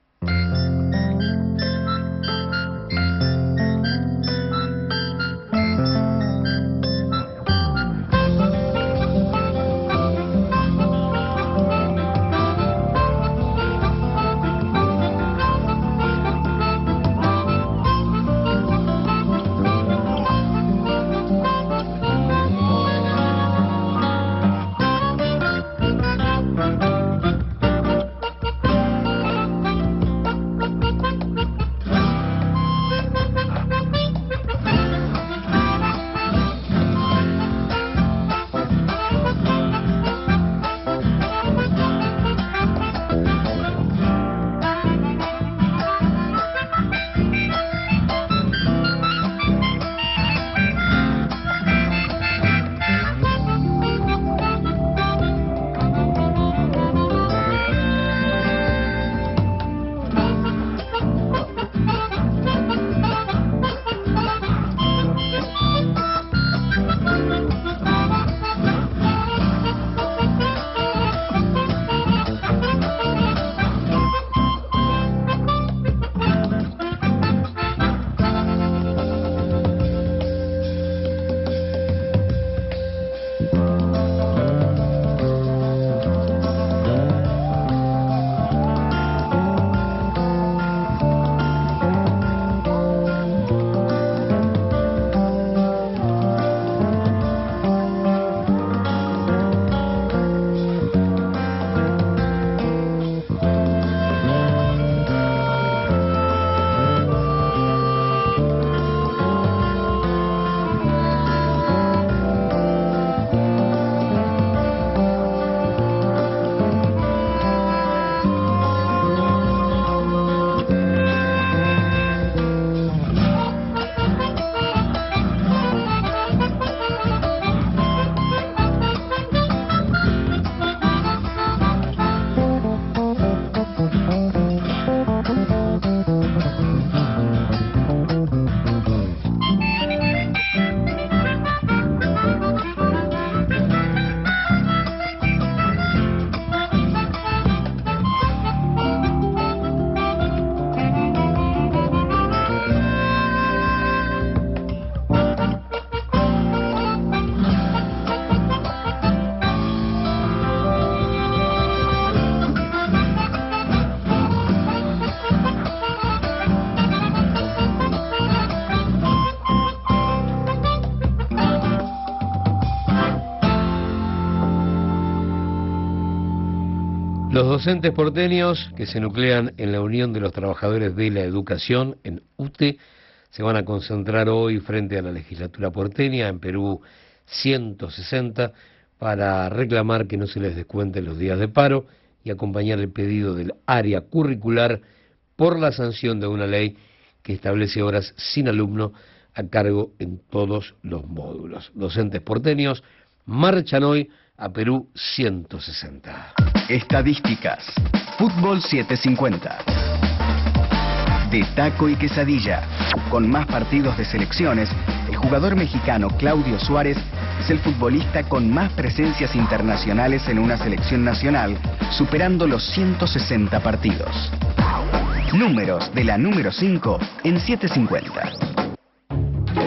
Los docentes porteños que se nuclean en la Unión de los Trabajadores de la Educación, en UTE, se van a concentrar hoy frente a la legislatura porteña, en Perú 160, para reclamar que no se les descuenten los días de paro y acompañar el pedido del área curricular por la sanción de una ley que establece horas sin alumno a cargo en todos los módulos. Docentes porteños marchan hoy a Perú 160. Estadísticas. Fútbol 750. De taco y quesadilla. Con más partidos de selecciones, el jugador mexicano Claudio Suárez es el futbolista con más presencias internacionales en una selección nacional, superando los 160 partidos. Números de la número 5 en 750.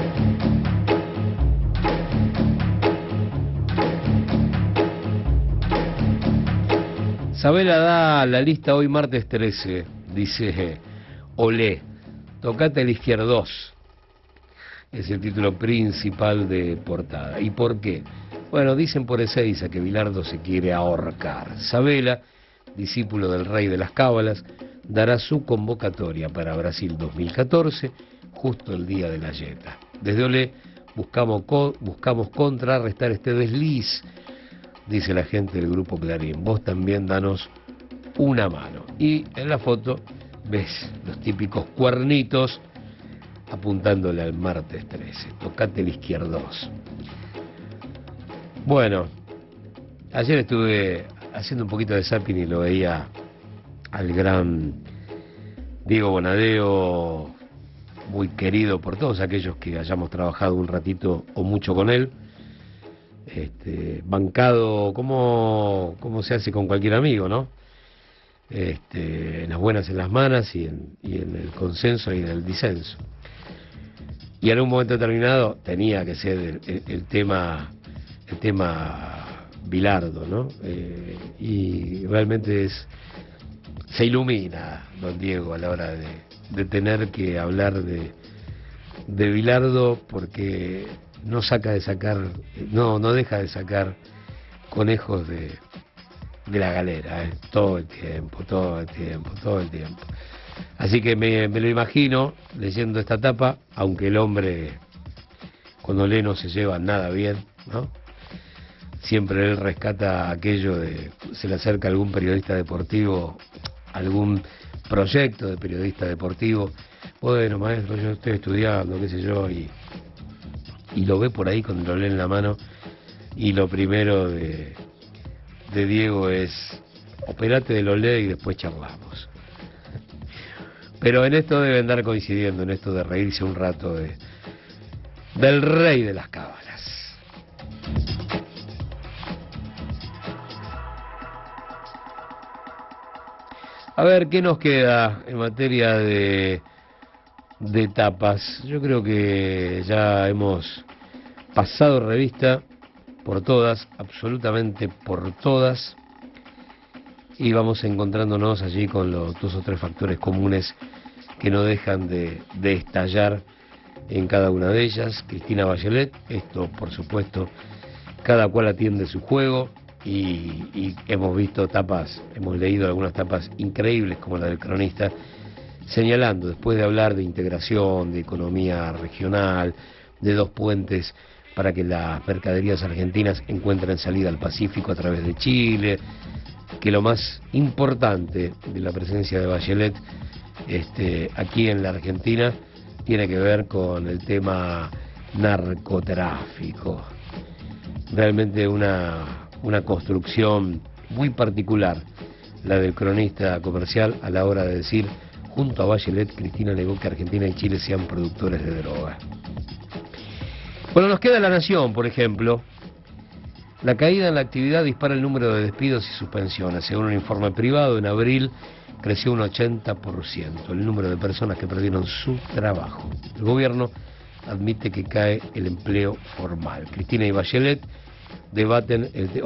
Sabela da la lista hoy martes 13, dice Olé, tocate el izquierdos. Es el título principal de portada. ¿Y por qué? Bueno, dicen por Ezeiza que Bilardo se quiere ahorcar. Sabela, discípulo del rey de las cábalas, dará su convocatoria para Brasil 2014, justo el día de la Yeta. Desde Olé buscamos contrarrestar este desliz, dice la gente del Grupo Clarín. Vos también danos una mano. Y en la foto ves los típicos cuernitos apuntándole al martes 13. Tocate el izquierdos. Bueno, ayer estuve haciendo un poquito de zapping y lo veía al gran Diego Bonadeo, muy querido por todos aquellos que hayamos trabajado un ratito o mucho con él, bancado como se hace con cualquier amigo, ¿no? En las buenas, en las malas y en el consenso y en el disenso. Y en un momento determinado tenía que ser el tema Bilardo, ¿no? Y realmente se ilumina don Diego a la hora de tener que hablar de Bilardo, porque no deja de sacar conejos de la galera, todo el tiempo. Así que me lo imagino leyendo esta tapa, aunque el hombre cuando lee no se lleva nada bien, ¿no? Siempre él rescata aquello se le acerca a algún periodista deportivo, algún proyecto de periodista deportivo, bueno, maestro, yo estoy estudiando, qué sé yo, y lo ve por ahí con el olé en la mano, y lo primero de Diego es, operate del olé y después charlamos. Pero en esto debe andar coincidiendo, en esto de reírse un rato del rey de las cábalas. A ver, ¿qué nos queda en materia de tapas? Yo creo que ya hemos pasado revista por todas, absolutamente por todas, y vamos encontrándonos allí con los 2 o 3 factores comunes que no dejan de estallar en cada una de ellas. Cristina Bachelet, esto por supuesto, cada cual atiende su juego. Y hemos visto tapas, hemos leído algunas tapas increíbles como la del Cronista, señalando, después de hablar de integración, de economía regional, de 2 puentes para que las mercaderías argentinas encuentren salida al Pacífico a través de Chile, que lo más importante de la presencia de Bachelet aquí en la Argentina tiene que ver con el tema narcotráfico. Realmente una construcción muy particular, la del Cronista comercial, a la hora de decir, junto a Bachelet, Cristina negó que Argentina y Chile sean productores de droga. Bueno, nos queda La Nación, por ejemplo. La caída en la actividad dispara el número de despidos y suspensiones. Según un informe privado, en abril creció un 80% el número de personas que perdieron su trabajo. El gobierno admite que cae el empleo formal. Cristina y Bachelet debaten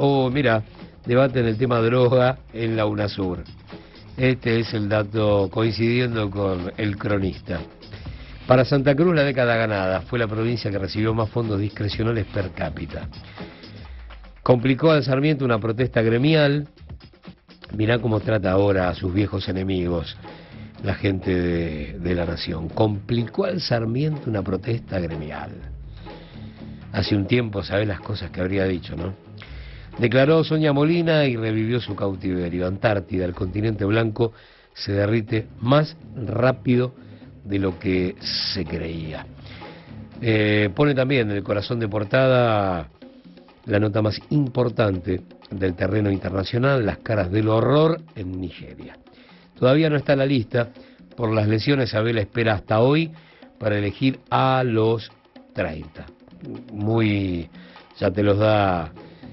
el tema droga en la UNASUR. Este es el dato coincidiendo con el Cronista. Para Santa Cruz, la década ganada, fue la provincia que recibió más fondos discrecionales per cápita. Complicó al Sarmiento una protesta gremial. Mirá cómo trata ahora a sus viejos enemigos la gente de La Nación. Complicó al Sarmiento una protesta gremial. Hace un tiempo, ¿sabés las cosas que habría dicho, no? Declaró Sonia Molina y revivió su cautiverio. Antártida, el continente blanco, se derrite más rápido de lo que se creía. Pone también en el corazón de portada la nota más importante del terreno internacional, las caras del horror en Nigeria. Todavía no está en la lista, por las lesiones Abela espera hasta hoy para elegir a los 30. Ya te los da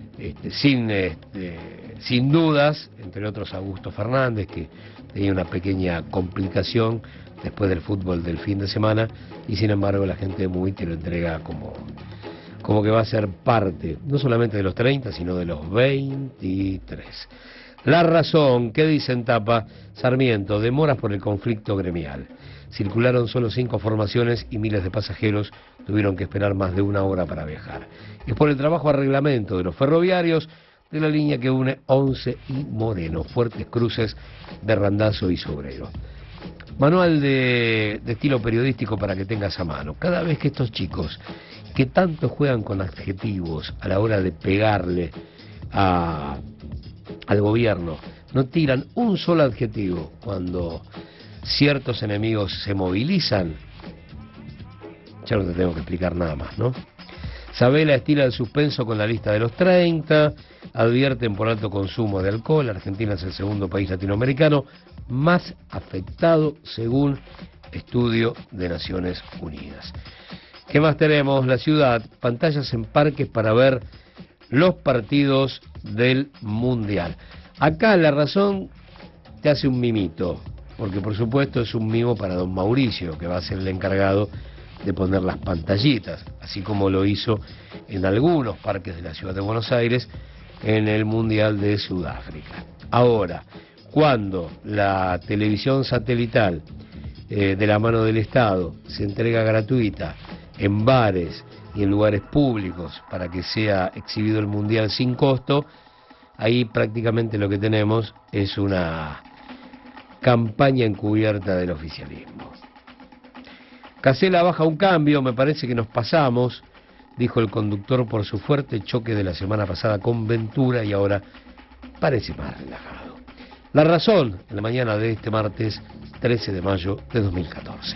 sin dudas, entre otros Augusto Fernández, que tenía una pequeña complicación después del fútbol del fin de semana, y sin embargo la gente muy te lo entrega como que va a ser parte, no solamente de los 30, sino de los 23. La Razón, ¿qué dice en tapa? Sarmiento, demoras por el conflicto gremial. Circularon solo 5 formaciones y miles de pasajeros tuvieron que esperar más de 1 hora para viajar. Es por el trabajo a reglamento de los ferroviarios de la línea que une Once y Moreno, fuertes cruces de Randazzo y Sobrero. Manual de estilo periodístico para que tengas a mano. Cada vez que estos chicos que tanto juegan con adjetivos a la hora de pegarle al gobierno, no tiran un solo adjetivo cuando ciertos enemigos se movilizan, ya no te tengo que explicar nada más, ¿no? Sabela estira el suspenso con la lista de los 30, advierten por alto consumo de alcohol, Argentina es el segundo país latinoamericano más afectado según estudio de Naciones Unidas. ¿Qué más tenemos? La ciudad, pantallas en parques para ver los partidos del Mundial. Acá La Razón te hace un mimito, porque por supuesto es un mimo para don Mauricio, que va a ser el encargado de poner las pantallitas, así como lo hizo en algunos parques de la ciudad de Buenos Aires en el Mundial de Sudáfrica. Ahora, cuando la televisión satelital de la mano del Estado se entrega gratuita en bares y en lugares públicos para que sea exhibido el Mundial sin costo, ahí prácticamente lo que tenemos es una campaña encubierta del oficialismo. Casella baja un cambio, me parece que nos pasamos, dijo el conductor por su fuerte choque de la semana pasada con Ventura y ahora parece más relajado. La Razón, en la mañana de este martes 13 de mayo de 2014.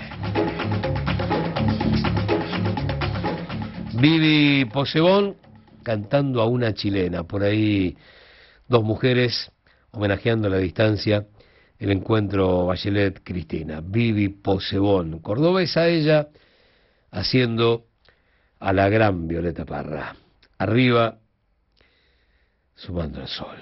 Vivi Posebón cantando a una chilena, por ahí 2 mujeres homenajeando a la distancia el encuentro Bachelet-Cristina. Vivi Posebón, cordobesa ella, haciendo a la gran Violeta Parra. Arriba, sumando el sol.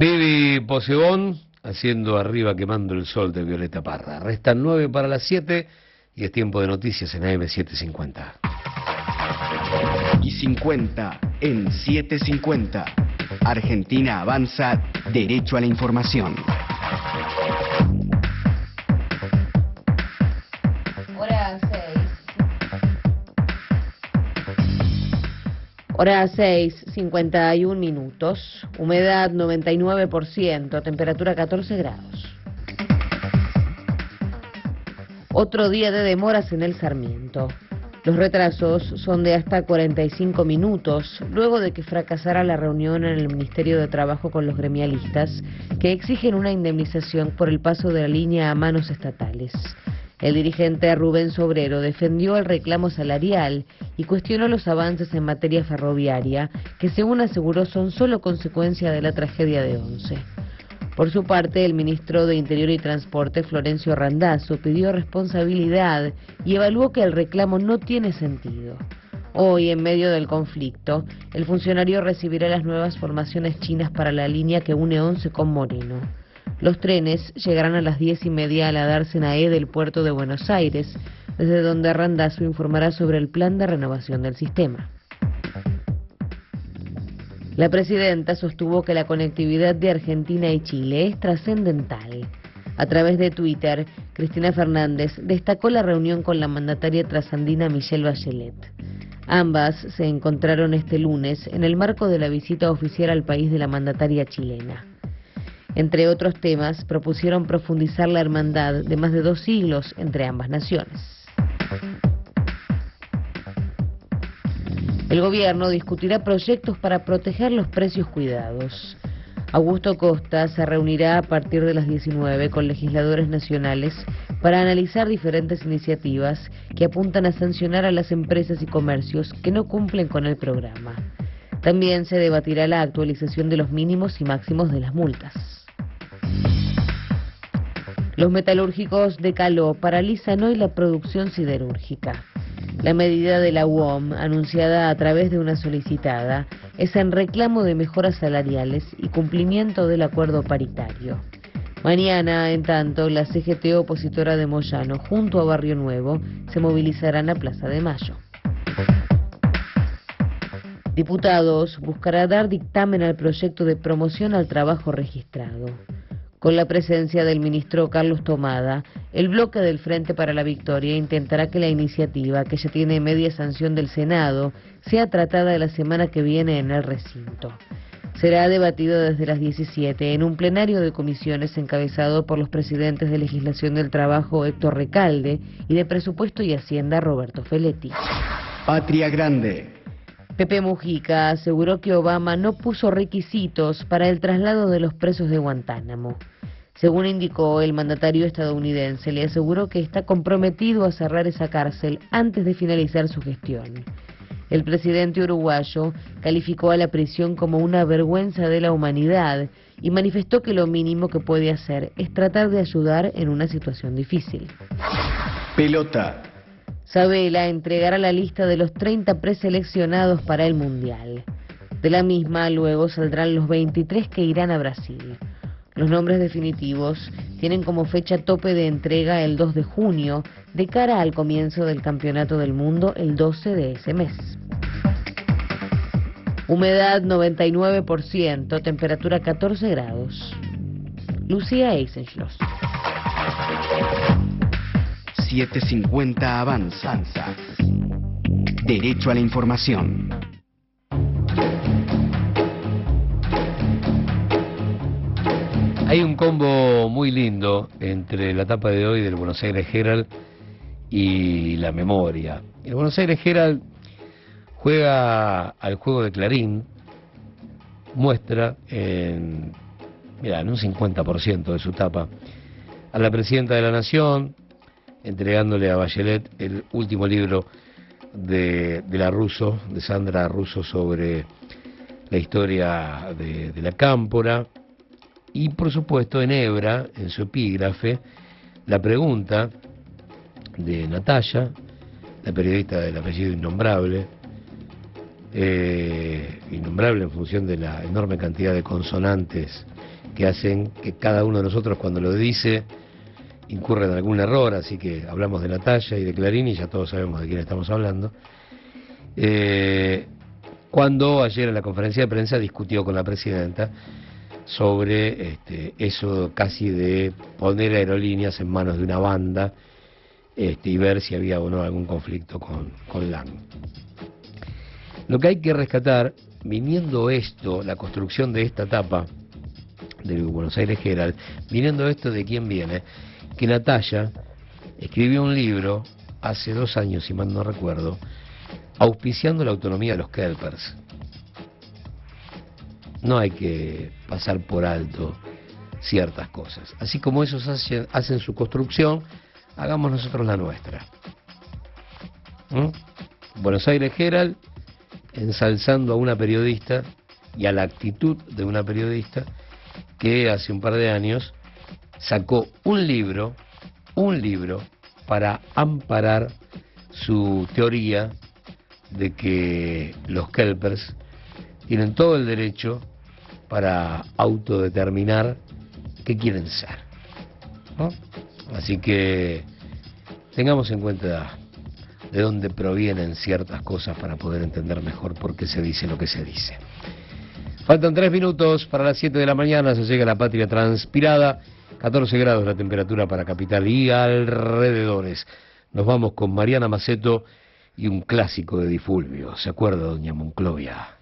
Vivi Posebón haciendo Arriba quemando el sol de Violeta Parra. Restan 9 para las 7 y es tiempo de noticias en AM750. Y 50 en 750. Argentina avanza derecho a la información. Hora 6:51 minutos, humedad 99%, temperatura 14 grados. Otro día de demoras en el Sarmiento. Los retrasos son de hasta 45 minutos, luego de que fracasara la reunión en el Ministerio de Trabajo con los gremialistas, que exigen una indemnización por el paso de la línea a manos estatales. El dirigente Rubén Sobrero defendió el reclamo salarial y cuestionó los avances en materia ferroviaria, que según aseguró son solo consecuencia de la tragedia de Once. Por su parte, el ministro de Interior y Transporte, Florencio Randazzo, pidió responsabilidad y evaluó que el reclamo no tiene sentido. Hoy, en medio del conflicto, el funcionario recibirá las nuevas formaciones chinas para la línea que une Once con Moreno. Los trenes llegarán a las 10:30 a la dársena E del puerto de Buenos Aires, desde donde Randazzo informará sobre el plan de renovación del sistema. La presidenta sostuvo que la conectividad de Argentina y Chile es trascendental. A través de Twitter, Cristina Fernández destacó la reunión con la mandataria trasandina Michelle Bachelet. Ambas se encontraron este lunes en el marco de la visita oficial al país de la mandataria chilena. Entre otros temas, propusieron profundizar la hermandad de más de 2 siglos entre ambas naciones. El gobierno discutirá proyectos para proteger los precios cuidados. Augusto Costa se reunirá a partir de las 19 con legisladores nacionales para analizar diferentes iniciativas que apuntan a sancionar a las empresas y comercios que no cumplen con el programa. También se debatirá la actualización de los mínimos y máximos de las multas. Los metalúrgicos de Caló paralizan hoy la producción siderúrgica. La medida de la UOM, anunciada a través de una solicitada, es en reclamo de mejoras salariales y cumplimiento del acuerdo paritario. Mañana, en tanto, la CGT opositora de Moyano, junto a Barrio Nuevo, se movilizarán a Plaza de Mayo. Diputados buscará dar dictamen al proyecto de promoción al trabajo registrado. Con la presencia del ministro Carlos Tomada, el bloque del Frente para la Victoria intentará que la iniciativa, que ya tiene media sanción del Senado, sea tratada la semana que viene en el recinto. Será debatido desde las 17 en un plenario de comisiones encabezado por los presidentes de Legislación del Trabajo Héctor Recalde y de Presupuesto y Hacienda Roberto Feletti. Patria Grande. Pepe Mujica aseguró que Obama no puso requisitos para el traslado de los presos de Guantánamo. Según indicó, el mandatario estadounidense le aseguró que está comprometido a cerrar esa cárcel antes de finalizar su gestión. El presidente uruguayo calificó a la prisión como una vergüenza de la humanidad y manifestó que lo mínimo que puede hacer es tratar de ayudar en una situación difícil. Pelota. Sabela entregará la lista de los 30 preseleccionados para el Mundial. De la misma, luego saldrán los 23 que irán a Brasil. Los nombres definitivos tienen como fecha tope de entrega el 2 de junio, de cara al comienzo del Campeonato del Mundo el 12 de ese mes. Humedad 99%, temperatura 14 grados. Lucía Eisenschloss. 750 avanza. Derecho a la información. Hay un combo muy lindo entre la tapa de hoy del Buenos Aires Herald y la memoria. El Buenos Aires Herald juega al juego de Clarín, muestra en un 50% de su tapa a la presidenta de la Nación, entregándole a Bachelet el último libro de la Russo, de Sandra Russo, sobre la historia de la Cámpora. Y por supuesto en hebra, en su epígrafe, la pregunta de Natalia, la periodista del apellido innombrable, innombrable en función de la enorme cantidad de consonantes que hacen que cada uno de nosotros cuando lo dice incurre en algún error, así que hablamos de Natalia y de Clarín y ya todos sabemos de quién estamos hablando. Cuando ayer en la conferencia de prensa discutió con la presidenta sobre eso casi de poner aerolíneas en manos de una banda y ver si había o no algún conflicto con LAN. Lo que hay que rescatar, viniendo esto, la construcción de esta etapa del Buenos Aires Herald, viniendo esto de quién viene, que Natalia escribió un libro hace 2 años, si mal no recuerdo, auspiciando la autonomía de los kelpers. No hay que pasar por alto ciertas cosas. Así como ellos hacen su construcción, hagamos nosotros la nuestra. Buenos Aires Herald ensalzando a una periodista y a la actitud de una periodista que hace un par de años sacó un libro para amparar su teoría de que los kelpers tienen todo el derecho para autodeterminar qué quieren ser, ¿no? Así que tengamos en cuenta de dónde provienen ciertas cosas para poder entender mejor por qué se dice lo que se dice. Faltan 3 minutos para las 7 de la mañana, se llega a la patria transpirada, 14 grados la temperatura para Capital y alrededores. Nos vamos con Mariana Maceto y un clásico de Di Fulvio. ¿Se acuerda, doña Monclovia?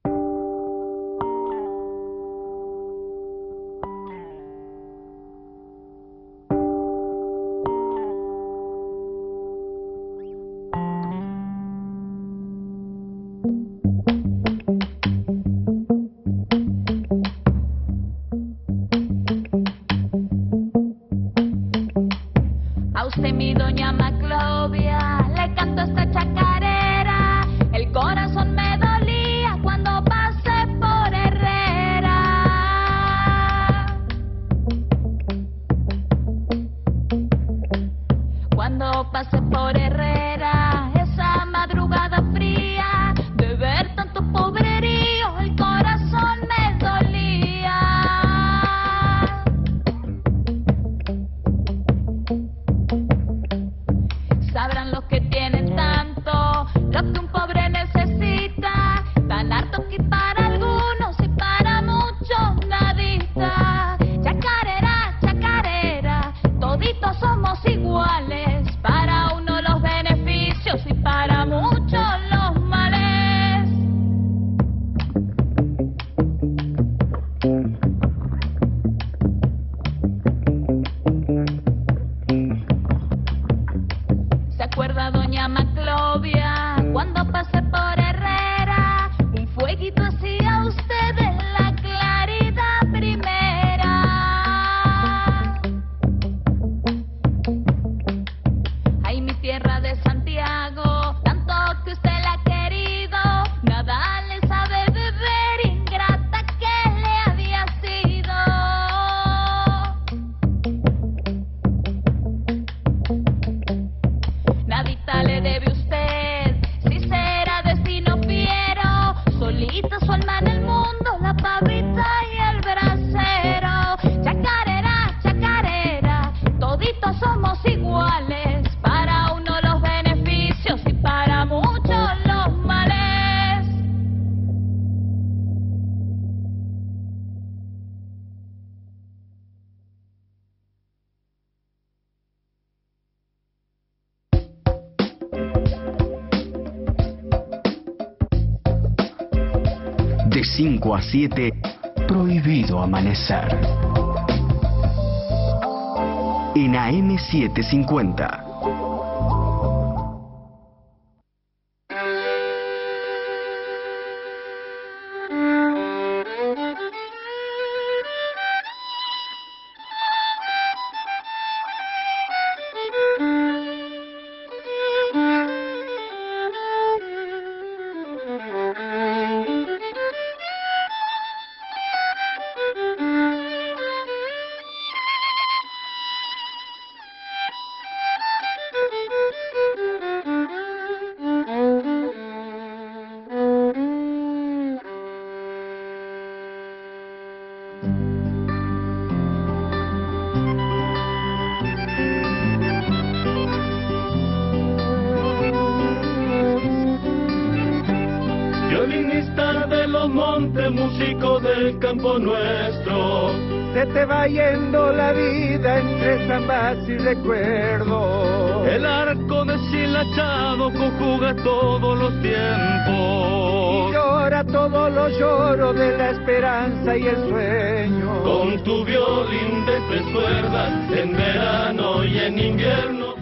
A usted, mi doña Maclovia, le canto esta chacarera. El corazón me dolía cuando pasé por Herrera. Cuando pasé por Herrera, esa madrugada fría, de ver tanto pobrerío, el corazón me dolía. Sabrán los que tienen tanto, lo que un pobre necesita, tan harto que para algunos y para muchos nadita. Chacarera, chacarera, toditos somos iguales, para uno los beneficios y para muchos los males. ¿Se acuerda, doña Maclovia, cuando pasé por Herrera? Un fueguito hacía usted en la claridad primera. Ay, mi tierra de Santiago, tanto que usted la ha querido, nada le sabe de ver, ingrata que le había sido. Nadita le debe usted, si será destino fiero, solita su alma en el mundo, la pavita y el brasero. Chacarera, chacarera, toditos somos iguales, para uno los beneficios y para muchos los males. De 5 a 7, prohibido amanecer. En AM 750. violinista de los montes, músico del campo nuestro. Se te va yendo la vida entre zambas y recuerdos. El arco deshilachado conjuga todos los tiempos. Y llora todos los lloros de la esperanza y el sueño. Con tu violín de tres cuerdas, en verano y en invierno.